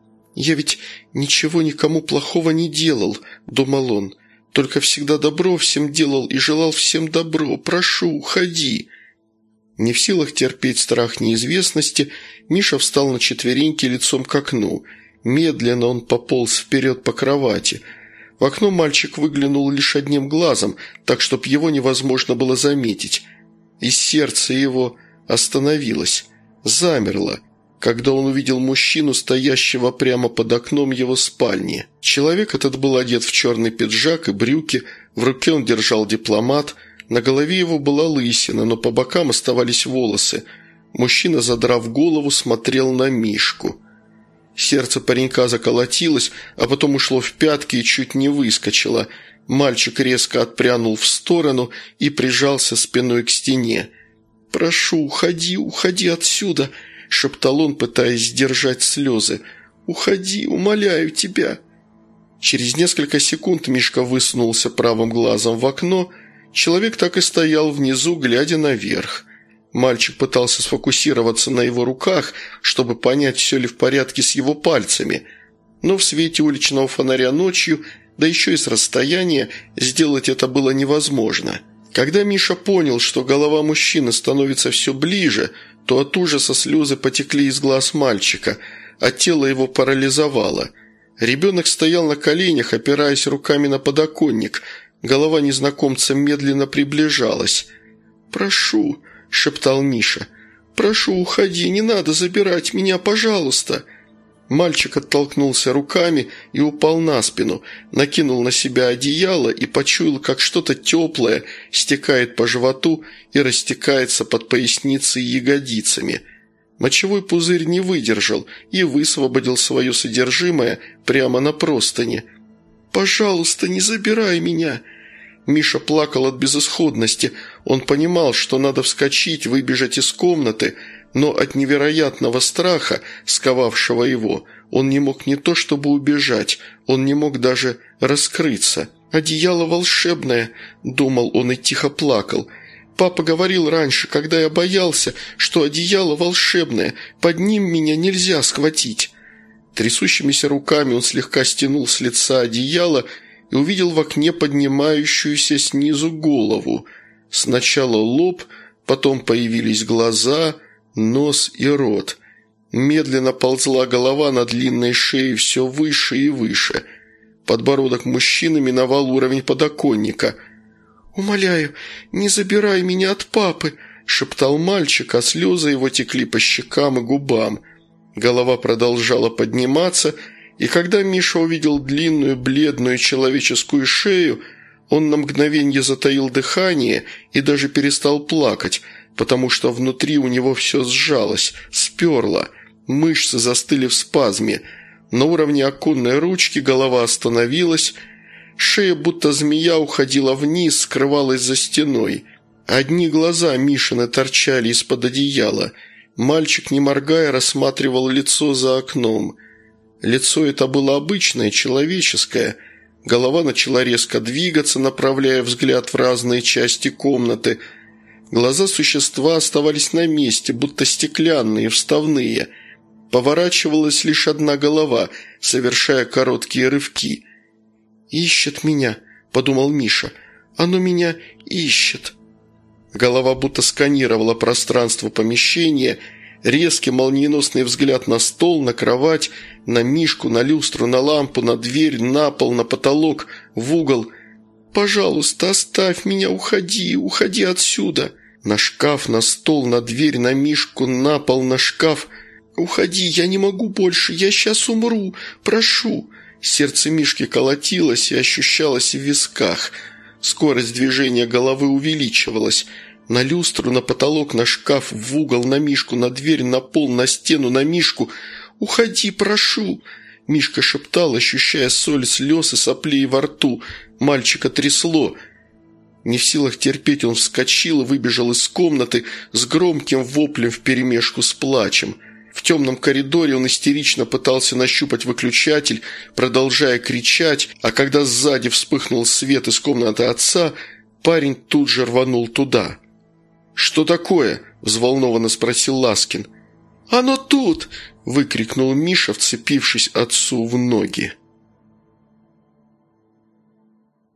S1: «Я ведь ничего никому плохого не делал», – думал он, – «только всегда добро всем делал и желал всем добро. Прошу, уходи». Не в силах терпеть страх неизвестности, Миша встал на четвереньки лицом к окну. Медленно он пополз вперед по кровати. В окно мальчик выглянул лишь одним глазом, так, чтоб его невозможно было заметить. И сердце его остановилось, замерло, когда он увидел мужчину, стоящего прямо под окном его спальни. Человек этот был одет в черный пиджак и брюки, в руке он держал дипломат, на голове его была лысина, но по бокам оставались волосы. Мужчина, задрав голову, смотрел на Мишку. Сердце паренька заколотилось, а потом ушло в пятки и чуть не выскочило. Мальчик резко отпрянул в сторону и прижался спиной к стене. «Прошу, уходи, уходи отсюда!» – шептал он, пытаясь сдержать слезы. «Уходи, умоляю тебя!» Через несколько секунд Мишка высунулся правым глазом в окно. Человек так и стоял внизу, глядя наверх. Мальчик пытался сфокусироваться на его руках, чтобы понять, все ли в порядке с его пальцами. Но в свете уличного фонаря ночью, да еще и с расстояния, сделать это было невозможно. Когда Миша понял, что голова мужчины становится все ближе, то от ужаса слезы потекли из глаз мальчика, а тело его парализовало. Ребенок стоял на коленях, опираясь руками на подоконник. Голова незнакомца медленно приближалась. «Прошу», – шептал Миша, – «прошу, уходи, не надо забирать меня, пожалуйста». Мальчик оттолкнулся руками и упал на спину, накинул на себя одеяло и почуял, как что-то теплое стекает по животу и растекается под поясницей и ягодицами. Мочевой пузырь не выдержал и высвободил свое содержимое прямо на простыни. «Пожалуйста, не забирай меня!» Миша плакал от безысходности. Он понимал, что надо вскочить, выбежать из комнаты, но от невероятного страха, сковавшего его, он не мог не то чтобы убежать, он не мог даже раскрыться. «Одеяло волшебное», – думал он и тихо плакал. «Папа говорил раньше, когда я боялся, что одеяло волшебное, под ним меня нельзя схватить». Трясущимися руками он слегка стянул с лица одеяло и увидел в окне поднимающуюся снизу голову. Сначала лоб, потом появились глаза, нос и рот. Медленно ползла голова на длинной шее все выше и выше. Подбородок мужчины миновал уровень подоконника. «Умоляю, не забирай меня от папы», – шептал мальчик, а слезы его текли по щекам и губам. Голова продолжала подниматься, и когда Миша увидел длинную бледную человеческую шею, он на мгновенье затаил дыхание и даже перестал плакать, потому что внутри у него все сжалось, сперло, мышцы застыли в спазме. На уровне оконной ручки голова остановилась, шея будто змея уходила вниз, скрывалась за стеной. Одни глаза Мишины торчали из-под одеяла. Мальчик, не моргая, рассматривал лицо за окном. Лицо это было обычное, человеческое. Голова начала резко двигаться, направляя взгляд в разные части комнаты. Глаза существа оставались на месте, будто стеклянные, вставные. Поворачивалась лишь одна голова, совершая короткие рывки. «Ищет меня», – подумал Миша. «Оно меня ищет». Голова будто сканировала пространство помещения. Резкий молниеносный взгляд на стол, на кровать, на Мишку, на люстру, на лампу, на дверь, на пол, на потолок, в угол. «Пожалуйста, оставь меня, уходи, уходи отсюда!» На шкаф, на стол, на дверь, на Мишку, на пол, на шкаф. «Уходи, я не могу больше, я сейчас умру, прошу!» Сердце Мишки колотилось и ощущалось в висках. Скорость движения головы увеличивалась. На люстру, на потолок, на шкаф, в угол, на Мишку, на дверь, на пол, на стену, на Мишку. «Уходи, прошу!» Мишка шептал, ощущая соль слез и соплей во рту. Мальчика трясло. Не в силах терпеть, он вскочил и выбежал из комнаты с громким воплем вперемешку с плачем. В темном коридоре он истерично пытался нащупать выключатель, продолжая кричать, а когда сзади вспыхнул свет из комнаты отца, парень тут же рванул туда. «Что такое?» – взволнованно спросил Ласкин. «Оно тут!» – выкрикнул Миша, вцепившись отцу в ноги.